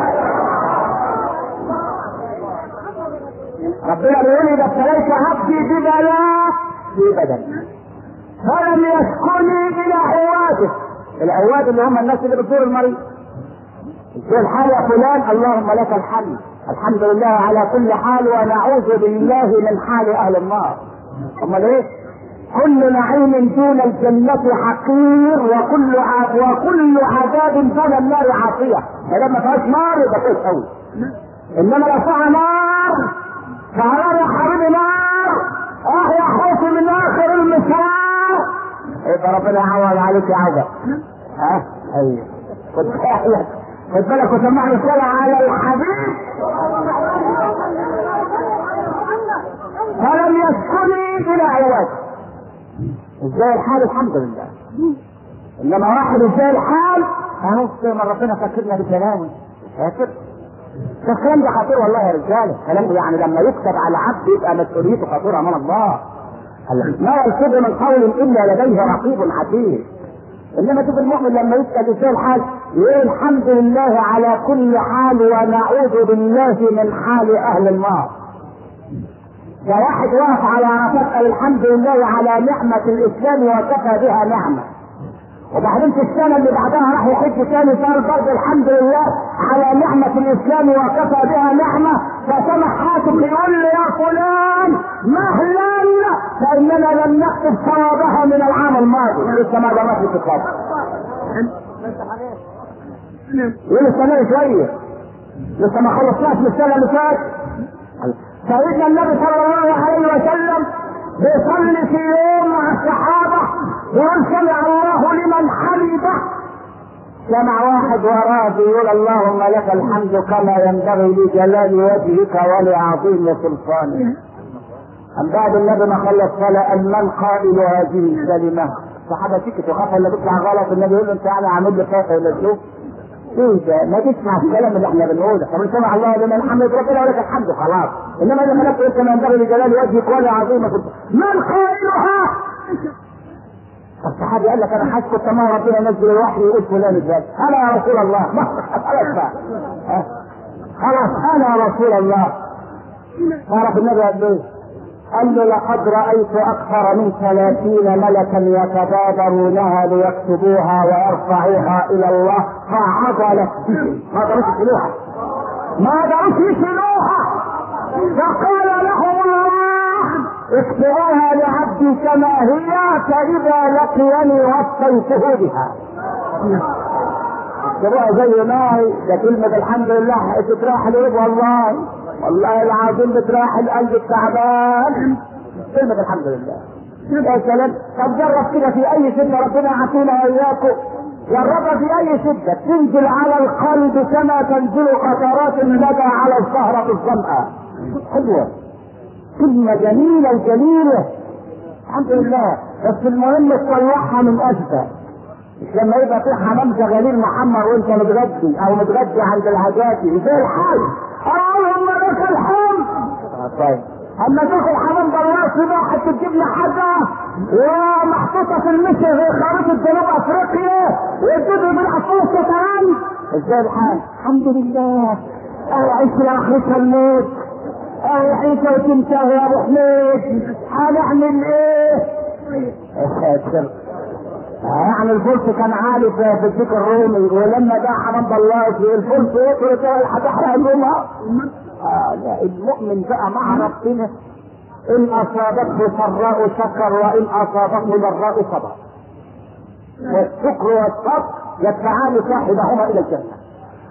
ربنا بيقول اذا ابتليت عبدي ببلاء في بدن فلم يسكني الى عواده. العواد اللي هم الناس اللي بتزور المريض. في الحال يا فلان اللهم لك الحمد، الحمد لله على كل حال، ونعوذ بالله من حال اهل النار. امال ايه؟ كل نعيم دون الجنة حقير، وكل عذاب دون النار عافية. فلما فيهاش نار يبقى كويس قوي. انما لو فيها نار فعلى حبيب نار يا خوفي من اخر المسار، يبقى ربنا يعوض عليك يا عوض. ايوه خد بالك وسمعني الصلاة على الحبيب. فلم يسكني الى عواد. ازاي الحال؟ الحمد لله. انما واحد ازاي الحال اهو زي ما ربنا فاكرنا بالكلام. فاكر الكلام ده خطير والله يا رجاله. الكلام ده يعني لما يكتب على عبد يبقى مسؤوليته خطيره امام الله. ما يلفظ من قول الا لديه رقيب عتيد. انما شوف المؤمن لما يسال ازاي الحال يقول الحمد لله على كل حال ونعوذ بالله من حال اهل النار. ده واحد واقف على عرفات قال الحمد لله على نعمة الاسلام وكفى بها نعمة، وبعدين في السنة اللي بعدها راح يحج تاني قال برضه الحمد لله على نعمة الاسلام وكفى بها نعمة، فسمع حاتم يقول له يا فلان مهلا فاننا لم نكتب ثوابها من العام الماضي، لسه ما جرت في الكتاب. يقول استنى شوية لسه ما خلصناش من السنة اللي فاتت. سيدنا النبي صلى الله عليه وسلم بيصلي في يوم مع الصحابة يقول سمع الله لمن حمده، سمع واحد وراه بيقول اللهم لك الحمد كما ينبغي لجلال وجهك ولعظيم سلطانك. أم بعد النبي ما خلص صلاة من قائل هذه الكلمة؟ الصحابة سكتوا خافوا اللي بيطلع غلط. النبي يقول له انت يعني عامل لي فاتح ولا تشوف؟ ايه ده؟ ما تسمع الكلام اللي احنا بنقوله. طب سمع الله لمن حمد ربنا ولك الحمد خلاص. انما اذا ما قلت كما ينبغي لجلال وجهك ولعظيم سلطانك من قائلها؟ الصحابي قال لك انا حاسس تمام ربنا نزل الوحي يقول فلان ازاي؟ انا يا رسول الله. خلاص انا يا رسول الله. تعرف النبي قال ايه؟ قال له لقد رايت اكثر من 30 ملكا يتبادرونها ليكتبوها ويرفعوها الى الله فعضلت بهم. ما قدروش يشيلوها فقال لهم الله اكتبوها لعبدي كما هي فاذا لقيني وصيته بها. اكتبوها زي ما هي. ده كلمة الحمد لله بتراح القلب والله العظيم بتراح القلب التعبان. كلمة الحمد لله يا سلام. طب جرب كده في اي شدة ربنا يعافينا واياكم. جربها في اي شدة تنزل على القلب كما تنزل قطرات الندى على الصهرة الظمأة. حلوة كلمة جميلة وجميلة الحمد لله. بس المهم تطلعها من أجدى. مش لما يبقى في حمام شغالين محمر وانت متغدي او متغدي عند العجاتي زي الحاج اللهم لك الحمد. طيب اما تاكل حمام ضروري بقى هتجيب لي حاجه ومحطوطه في المشي زي خريطه جنوب افريقيا ويبتدوا بالعصور الشطرنج. ازاي الحال؟ الحمد لله. عيش لاخرتها الموت. عيشه وتنتهي يا ابو حميد. هنعمل ايه؟ يعني الفلس كان عالي في الديك الرومي ولما جاء حمد الله في الفلس يطرق هتحرق اليومها. لا المؤمن بقى مع ربنا ان اصابته سراء شكر وان اصابته ضراء صبر. والشكر والصبر يدفعان صاحبهما الى الجنه.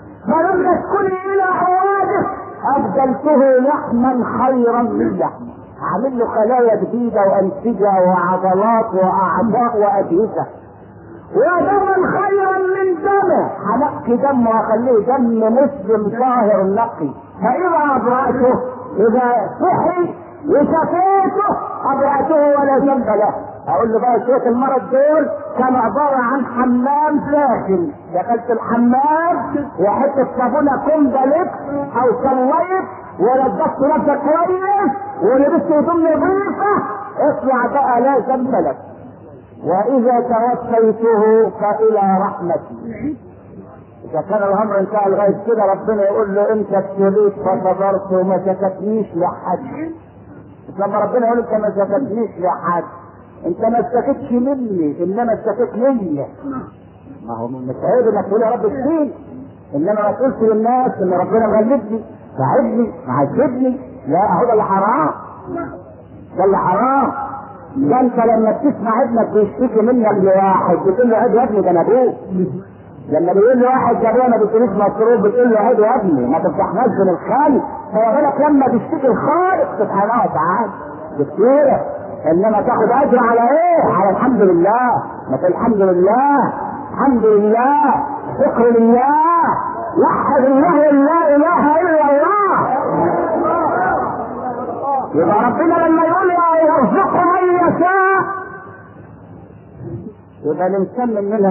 فلم يسكني الى حوادث ابدلته لحما خيرا من لحم. اعمل له خلايا جديده وانسجه وعضلات واعضاء واجهزه، ودما خيرا من دمه، هنقي دمه واخليه دم مسلم طاهر نقي. فاذا ابرأته، اذا صحي وشفيته ابرأته ولا ذنب له. اقول له بقى شويه المرض دول كانوا عباره عن حمام ساخن، دخلت الحمام وحته صابونه كومباليت او صليت ونضفت نفسك كويس ولبست هدوم نظيفه، اطلع بقى لا ذنب لك. واذا توفيته فالى رحمتي. اذا كان الامر انتهى لغايه كده ربنا يقول له انت ابتليت فصبرت وما سكتنيش لحد. لما ربنا يقول انت ما سكتنيش لحد، انت ما اشتكيتش مني انما اشتكيت مني. ما هو مش عيب انك تقول يا رب اشفيني، انما ما تقولش للناس ان ربنا مغلبني ساعدني معذبني. لا، هو ده اللي حرام، ده اللي حرام. ده انت لما تسمع ابنك بيشتكي منك لواحد بتقول له عيب يا ابني ده انا ابوك. لما بيقول له واحد يا ابويا ما بتقوليش مصروف بتقول له عيب يا ابني ما تفتحناش بين الخالق. فما بالك لما بيشتكي الخالق سبحانه وتعالى بكتير. انما تاخد اجر على ايه؟ على الحمد لله. ما تقول الحمد لله، الحمد لله، شكر لله، وحد الله لا اله الا الله. يبقى ربنا لما يقول يرزق من يشاء، يبقى الانسان مننا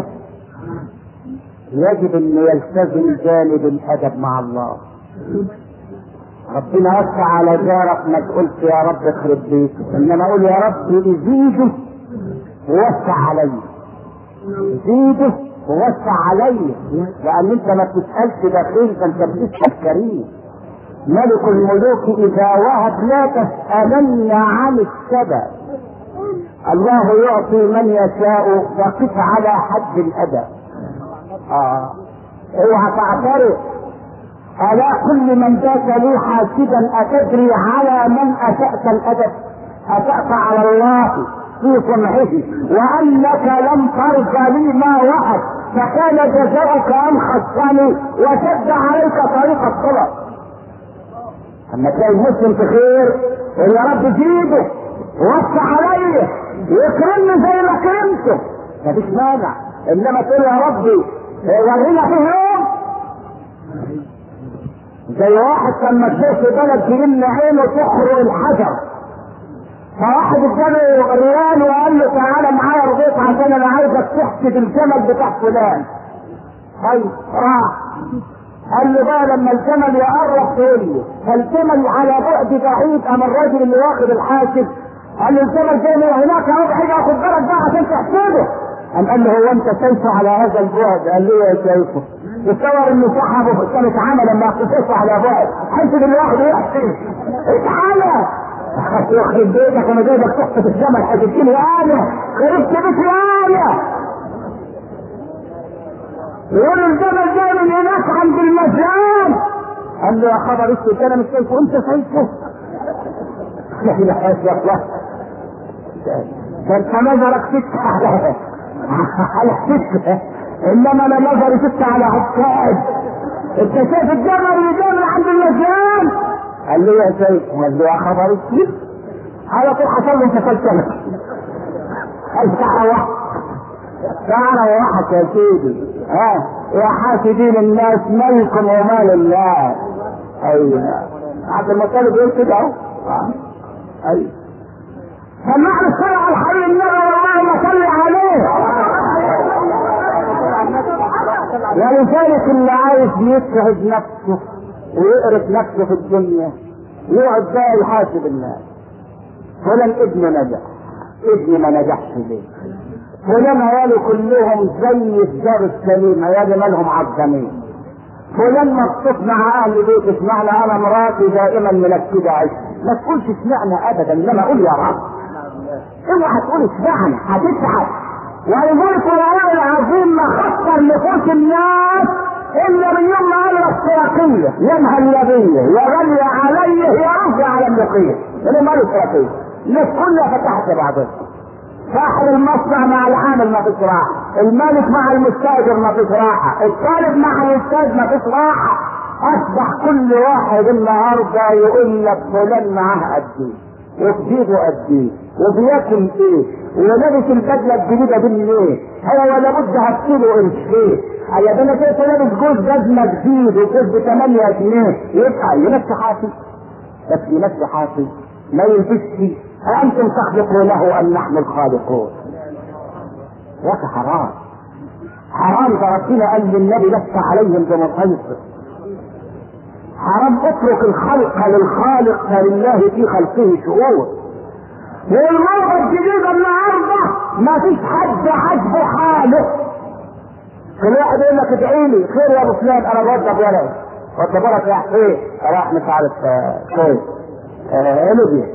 يجب ان يلتزم جانب الادب مع الله. ربنا وسع على جارك ما تقولش يا رب اخرب بيته، انما اقول يا رب زيده ووسع علي، زيده ووسع علي، لان انت ما بتسالش ده فين، انت بتسال كريم. ملك الملوك اذا وهب لا تسالن عن السبب. الله يعطي من يشاء وقف على حد الادب. اوعى تعترض. ألا كل من ذاك لي حاسدا أتدري على من أسأت الأدب؟ أسأت على الله في صنعه وأنك لم ترضى لي ما وعد، فكان جزاؤك أن خصني وشد عليك طريق الصلاة. أما تلاقي المسلم في خير يا رب زيده ووسع عليه ويكرمني زي ما كرمته، مفيش مانع. إنما تقول يا ربي ورينا في يوم زي واحد لما تشوف في بلد تلم عينه تحرق الحجر، فواحد اداله ريال وقال له تعالى معايا رضيت عشان انا عايزك تحسد الجمل بتاع فلان. طيب راح قال له بقى لما الجمل يقرب تقول له، فالجمل على بعد بعيد اما الراجل اللي واخد الحاسب قال له الجمل جاي من هناك اهو بعيد اخد بالك بقى عشان تحسده. قال له هو انت شايفه على هذا البعد؟ قال له يا شايفه. تصور انه صاحبه كانت عمل لما اختصاصه على بعد حيث اللي واخده يحسن اتعالى يخرب بيتك انا جايبك تحت الجمل هتديني انا خربت بيتي انا. يقول الجمل جاي من هناك عند المزام. قال له يا خبر اسود انا مش شايفه انت شايفه؟ لا اله الا الله. ده انت نظرك سكه على سكه، انما انا نظري سكه على عكاز. انت شايف الجمل اللي جاي من عند المزام؟ قال له يا سيد. قال له يا خبر اسود. على طول حصل له انفصال سنه. قال تعالى واحد تعالى واحد يا سيدي. يا حاسدين الناس مالكم ومال الله. ايوه عبد المطلب يقول كده اهو. ايوه سمعنا الصلاة على الحي النبي والله صل عليه. ولذلك اللي عايز يسعد نفسه ويقرف نفسه في الدنيا يقعد بقى يحاسب الناس. فلان ابنه نجح، ابني ما نجحش ليه؟ فلان عياله كلهم زي الدار السليم، عيالي مالهم عظمين. فلان مبسوط مع اهل بيته، اسمعنا انا مراتي دائما منكده عيش. ما تقولش اسمعنا ابدا، انما قول يا رب. اوعى تقول اسمعنا هتتعب. ولذلك القرآن العظيم ما خطر نفوس الناس الا من يوم ما قال الاشتراكيه يا مهلبيه يا غاليه عليه يا رب على النقيه. اللي ما له اشتراكيه الناس كلها فتحت بعضها. صاحب المصنع مع العامل ما فيش راحه، المالك مع المستاجر ما فيش راحه، الطالب مع الاستاذ ما فيش راحه. اصبح كل واحد النهارده يقول لك فلان معاه قد ايه، وفي جيبه قد ايه وبياكل ايه ولابس البدله الجديده دي منين؟ هو لابد هتسيله قرشين. يا ده انا كنت لابس جوز جزمه جديد وجوز ب 8 جنيه يبقى يمشي حافي، بس يمشي حافي ما يلبسش. أأنتم تخلقونه أم نحن الخالقون؟ يا أخي حرام حرام. ده ربنا قال للنبي لست عليهم بمسيطر. حرام. اترك الخلق للخالق فلله في خلقه شؤون. والموضة الجديدة النهارده ما فيش حد عاجبه حاله. كل واحد يقول لك ادعي لي خير يا ابو فلان انا بوظف ولد واتبارك راح فين؟ راح مش عارف فين ليبيا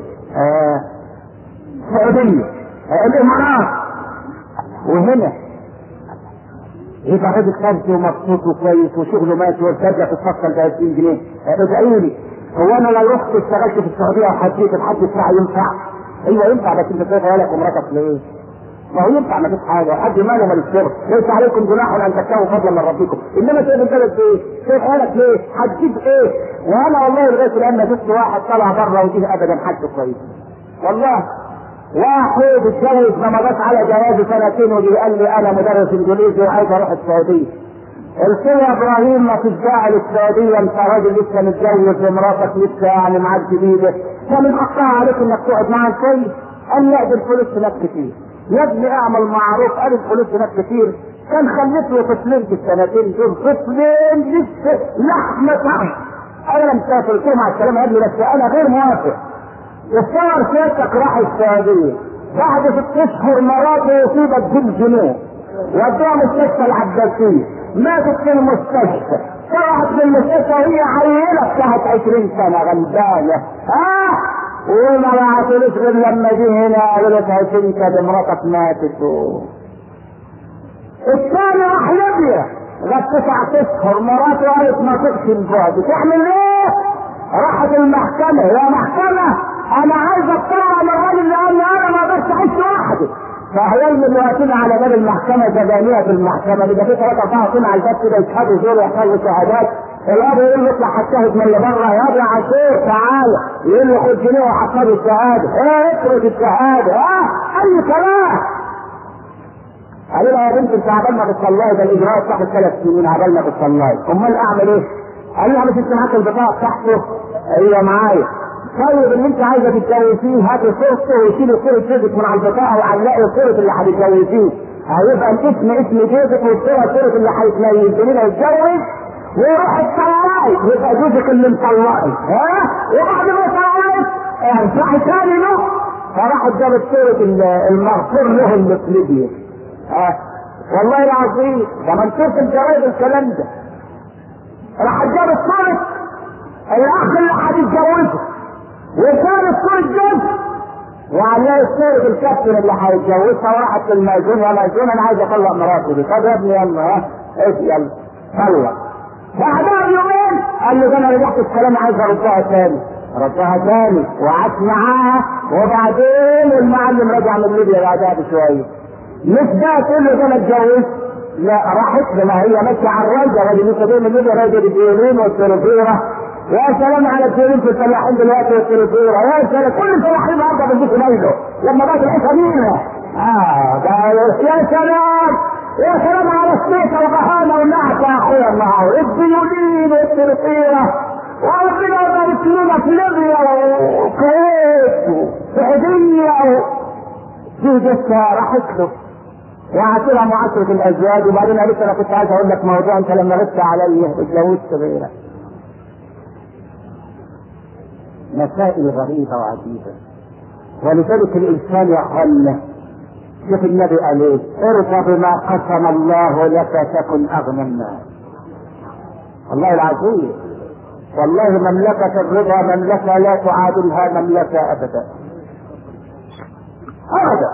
السعودية الامارات. وهنا يبقى راجل خالتي ومبسوط وكويس وشغله ماشي والفجأة تتفصل ب 20 جنيه. ادعي لي. هو انا لو رحت اشتغلت في السعودية وحجيت الحج بتاعي ينفع؟ ايوه ينفع، بس انت كيف بالك ومراتك ليه؟ ما هو ينفع ما فيش حاجه، حد ماله مال الشرب، ليس عليكم جناح ان تكتبوا فضلا من ربكم، انما سيد البلد ايه؟ كيف حالك ليه؟ هتجيب ايه؟ وانا والله لغايه الان ما شفت واحد طلع بره وجيه ابدا حاجته كويس. والله واحد اتجوز ما مضاش على جوازه سنتين وجي قال لي انا مدرس انجليزي وعايز اروح السعوديه. قلت له يا ابراهيم ما فيش داعي للسعوديه، انت راجل لسه متجوز ومراتك لسه يعني معاك جديده، كان مقطع عليك انك تقعد معاها كويس. قال لا دي الفلوس هناك كتير. يا ابني اعمل معروف. قال الفلوس هناك كتير. كان خليت له طفلين في السنتين دول، طفلين لسه لحمه طعم. انا مسافر قلت له مع السلامه. قال لي بس انا غير موافق. الصور سيادتك راح السعوديه بعد 6 اشهر مراته اصيبت بالجنون ودوها مستشفى العباسيه، ماتت في المستشفى. طلعت من المستشفى وهي عيله بتاعت 20 سنه غلبانه. وما بعتلوش غير لما جه هنا قالت عشان كده مراتك ماتت. الثاني راح ليبيا غاب 9 اشهر مراته قالت ما تقش البعد. تعمل ايه؟ راحت المحكمه. يا محكمه انا عايز اطلع من الراجل اللي قال لي انا ما اقدرش اعيش لوحدي. فهيلم الوقتين على باب المحكمه زبانيه في المحكمه اللي في 3-4 سنين على الباب كده يشهدوا دول يحتاجوا شهادات. الاب يقول له اطلع هتشهد من اللي بره. يا ابو عاشور تعالى. يقول له خد جنيه وحصل الشهاده. افرض الشهاده. اي كلام. قال لها يا بنت انت عبال ما بتصلي ده الاجراء بتاخد 3 سنين عبال ما بتصلي. امال اعمل ايه؟ قال لها مش انت معاك البطاقه بتاعته؟ ايوه معايا. طيب اللي انت عايزه تتجوزيه هاتي صورته وشيلي صوره جوزك من على البطاقه وعلقي صوره اللي هتتجوزيه. هيبقى الاسم اسم جوزك والصوره صوره اللي هيتجوز يتجوز ويروح يطلقي يبقى جوزك اللي مطلقي. وبعد ما يطلقي ارجعي تاني له. فراحت جابت صوره المغفور له اللي في ليبيا. والله العظيم ده منشور في الجرايد الكلام ده. راحت جابت صوره الاخ اللي هتتجوزه وكانت صورة جوز وعلقت صورة الكابتن اللي هيتجوزها وراحت للمأذون. يا مأذون انا عايز اطلق مراتي دي. طب يا ابني يلا يلا طلق. بعدها بيومين قال له ده انا رجعت الكلام عايز اردها تاني. ردها تاني وقعدت معاها. وبعدين المعلم رجع من ليبيا بعدها بشويه. مش بقى تقول له ده انا اتجوزت. لا راحت لما هي ماشيه على الراجل راجل لسه جاي من ليبيا راجل الديولين والتلفيره. يا سلام على الديولين في الفلاحين دلوقتي والتلفيره. يا سلام كل الفلاحين النهارده بيجيبوا ميله لما بقت العيشه ميله. يا سلام يا سلام على السيطه وبهانه والنعته يا اخويا الله. الديولين والتلفيره وربنا يبارك لنا في ليبيا وكويت وسعوديه دي جثه راحت له وعاشرها معاشرة الازواج. وبعدين قالت انا كنت عايز اقول لك موضوع انت لما غبت عليا اتجوزت غيرك. مسائل غريبه وعجيبه. ولذلك الانسان يا اخوانا شوف النبي قال ايه؟ ارضى بما قسم الله لك تكن اغنى الناس. والله العظيم والله مملكة الرضا مملكة لا تعادلها مملكة ابدا ابدا.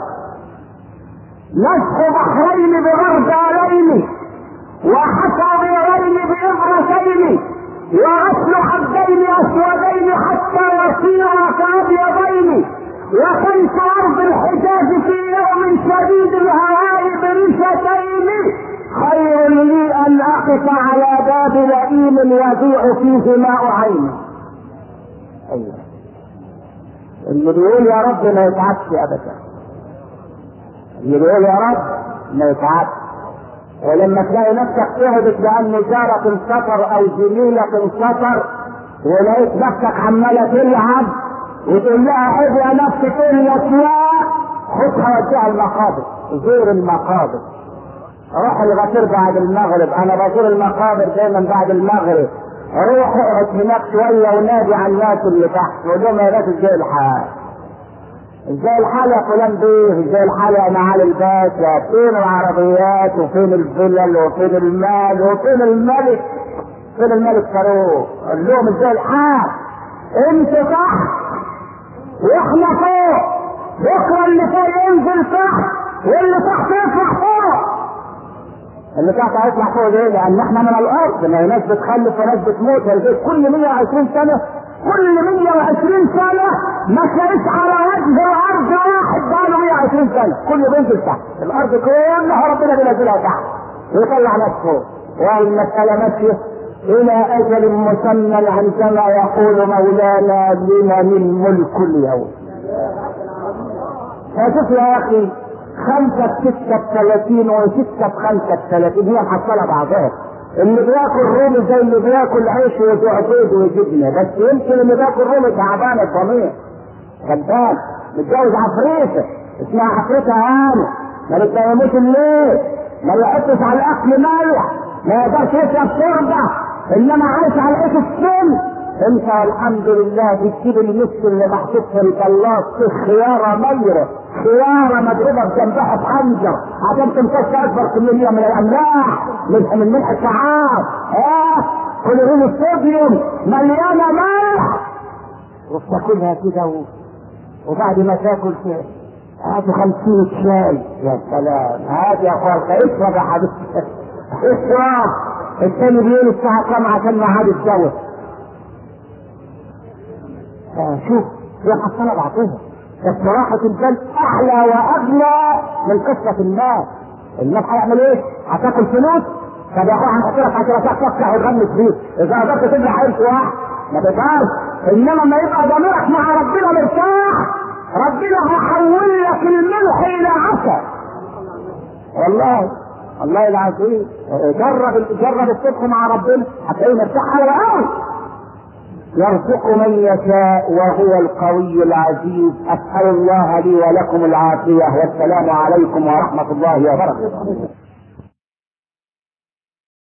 نسح بحرين بغربالين وحسى بيرين بإبرتين وغسل حدين اسودين حتى يصيرا كابيضين وكيف ارض الحجاز في يوم شديد الهواء بريشتين خير لي ان اقف على باب لئيم يضيع فيه ماء عيني. ايوه اللي بيقول يا رب ما يتعبش ابدا. اللي بيقول يا رب ما يتعبش. ولما تلاقي نفسك تعبت لان جارك انسطر او زميلك انسطر ولقيت نفسك عماله تلعب وتقول لها عيب يا نفسي، تقول لك لا، خدها وديها المقابر. زور المقابر. روح الغفير بعد المغرب، انا بزور المقابر دايما بعد المغرب. روح اقعد هناك شويه ونادي على الناس اللي تحت وقول لهم يا ناس ازاي الحال؟ ازاي الحال يا فلان بيه؟ ازاي الحال يا معالي الباشا؟ فين العربيات وفين الفلل وفين المال وفين الملك؟ فين الملك فاروق؟ قول لهم ازاي الحال؟ انت تحت واحنا فوق، بكره اللي فوق ينزل تحت واللي تحت يطلع فوق. اللي تحت هيطلع فوق ليه؟ لان احنا من الارض، ما هي ناس بتخلف وناس بتموت. كل 120 سنه، كل 120 سنه ما تلاقيش على وجه الارض واحد بقاله 120 سنه، كله بينزل تحت. الارض كلها ربنا بينزلها تحت ويطلع ناس فوق. والمساله ماشيه الى اجل مسمى عندما يقول مولانا لمن الملك اليوم. فشوف يا اخي، 5 ب36 و6 ب35 هي محصله بعضها. اللي بياكل رومي زي اللي بياكل عيش وزعبيد وجبنه، بس يمكن اللي بياكل رومي تعبان الضمير، غلبان، متجوز عفريته اسمها عفريته هانه، ما بتناموش الليل، ما يحطش على الاكل ملح، ما يقدرش يشرب شوربه، انما عايش على عيش السن. انت الحمد لله بتجيب المسك اللي محطوط في البلاط في خياره ميره، خياره مضروبه بجنبها بخنجر عشان تمتص اكبر كميه من الاملاح من ملح الطعام. كلورين الصوديوم مليانه ملح، وبتاكلها كده وبعد ما تاكل هاتي 50 شاي. يا سلام، هاتي يا اخوان اشرب يا حبيبي اشرب. الثاني بيقول الساعه كام عشان ميعاد الجو. شوف هي محصله بعضها، بس راحه البال احلى واغلى من قصه الناس. الناس هيعمل ايه؟ هتاكل فلوس؟ طب يا اخويا هنحط لك 10 ساعات تفتح وتغمس فيه، اذا قدرت تبني عيش واحد ما تقدرش. انما لما يبقى ضميرك مع ربنا مرتاح، ربنا هيحول لك الملح الى عسل. والله العظيم جرب الصدق مع ربنا هتلاقيه مرتاح قوي. يرزق من يشاء وهو القوي العزيز. اسال الله لي ولكم العافيه، والسلام عليكم ورحمه الله وبركاته.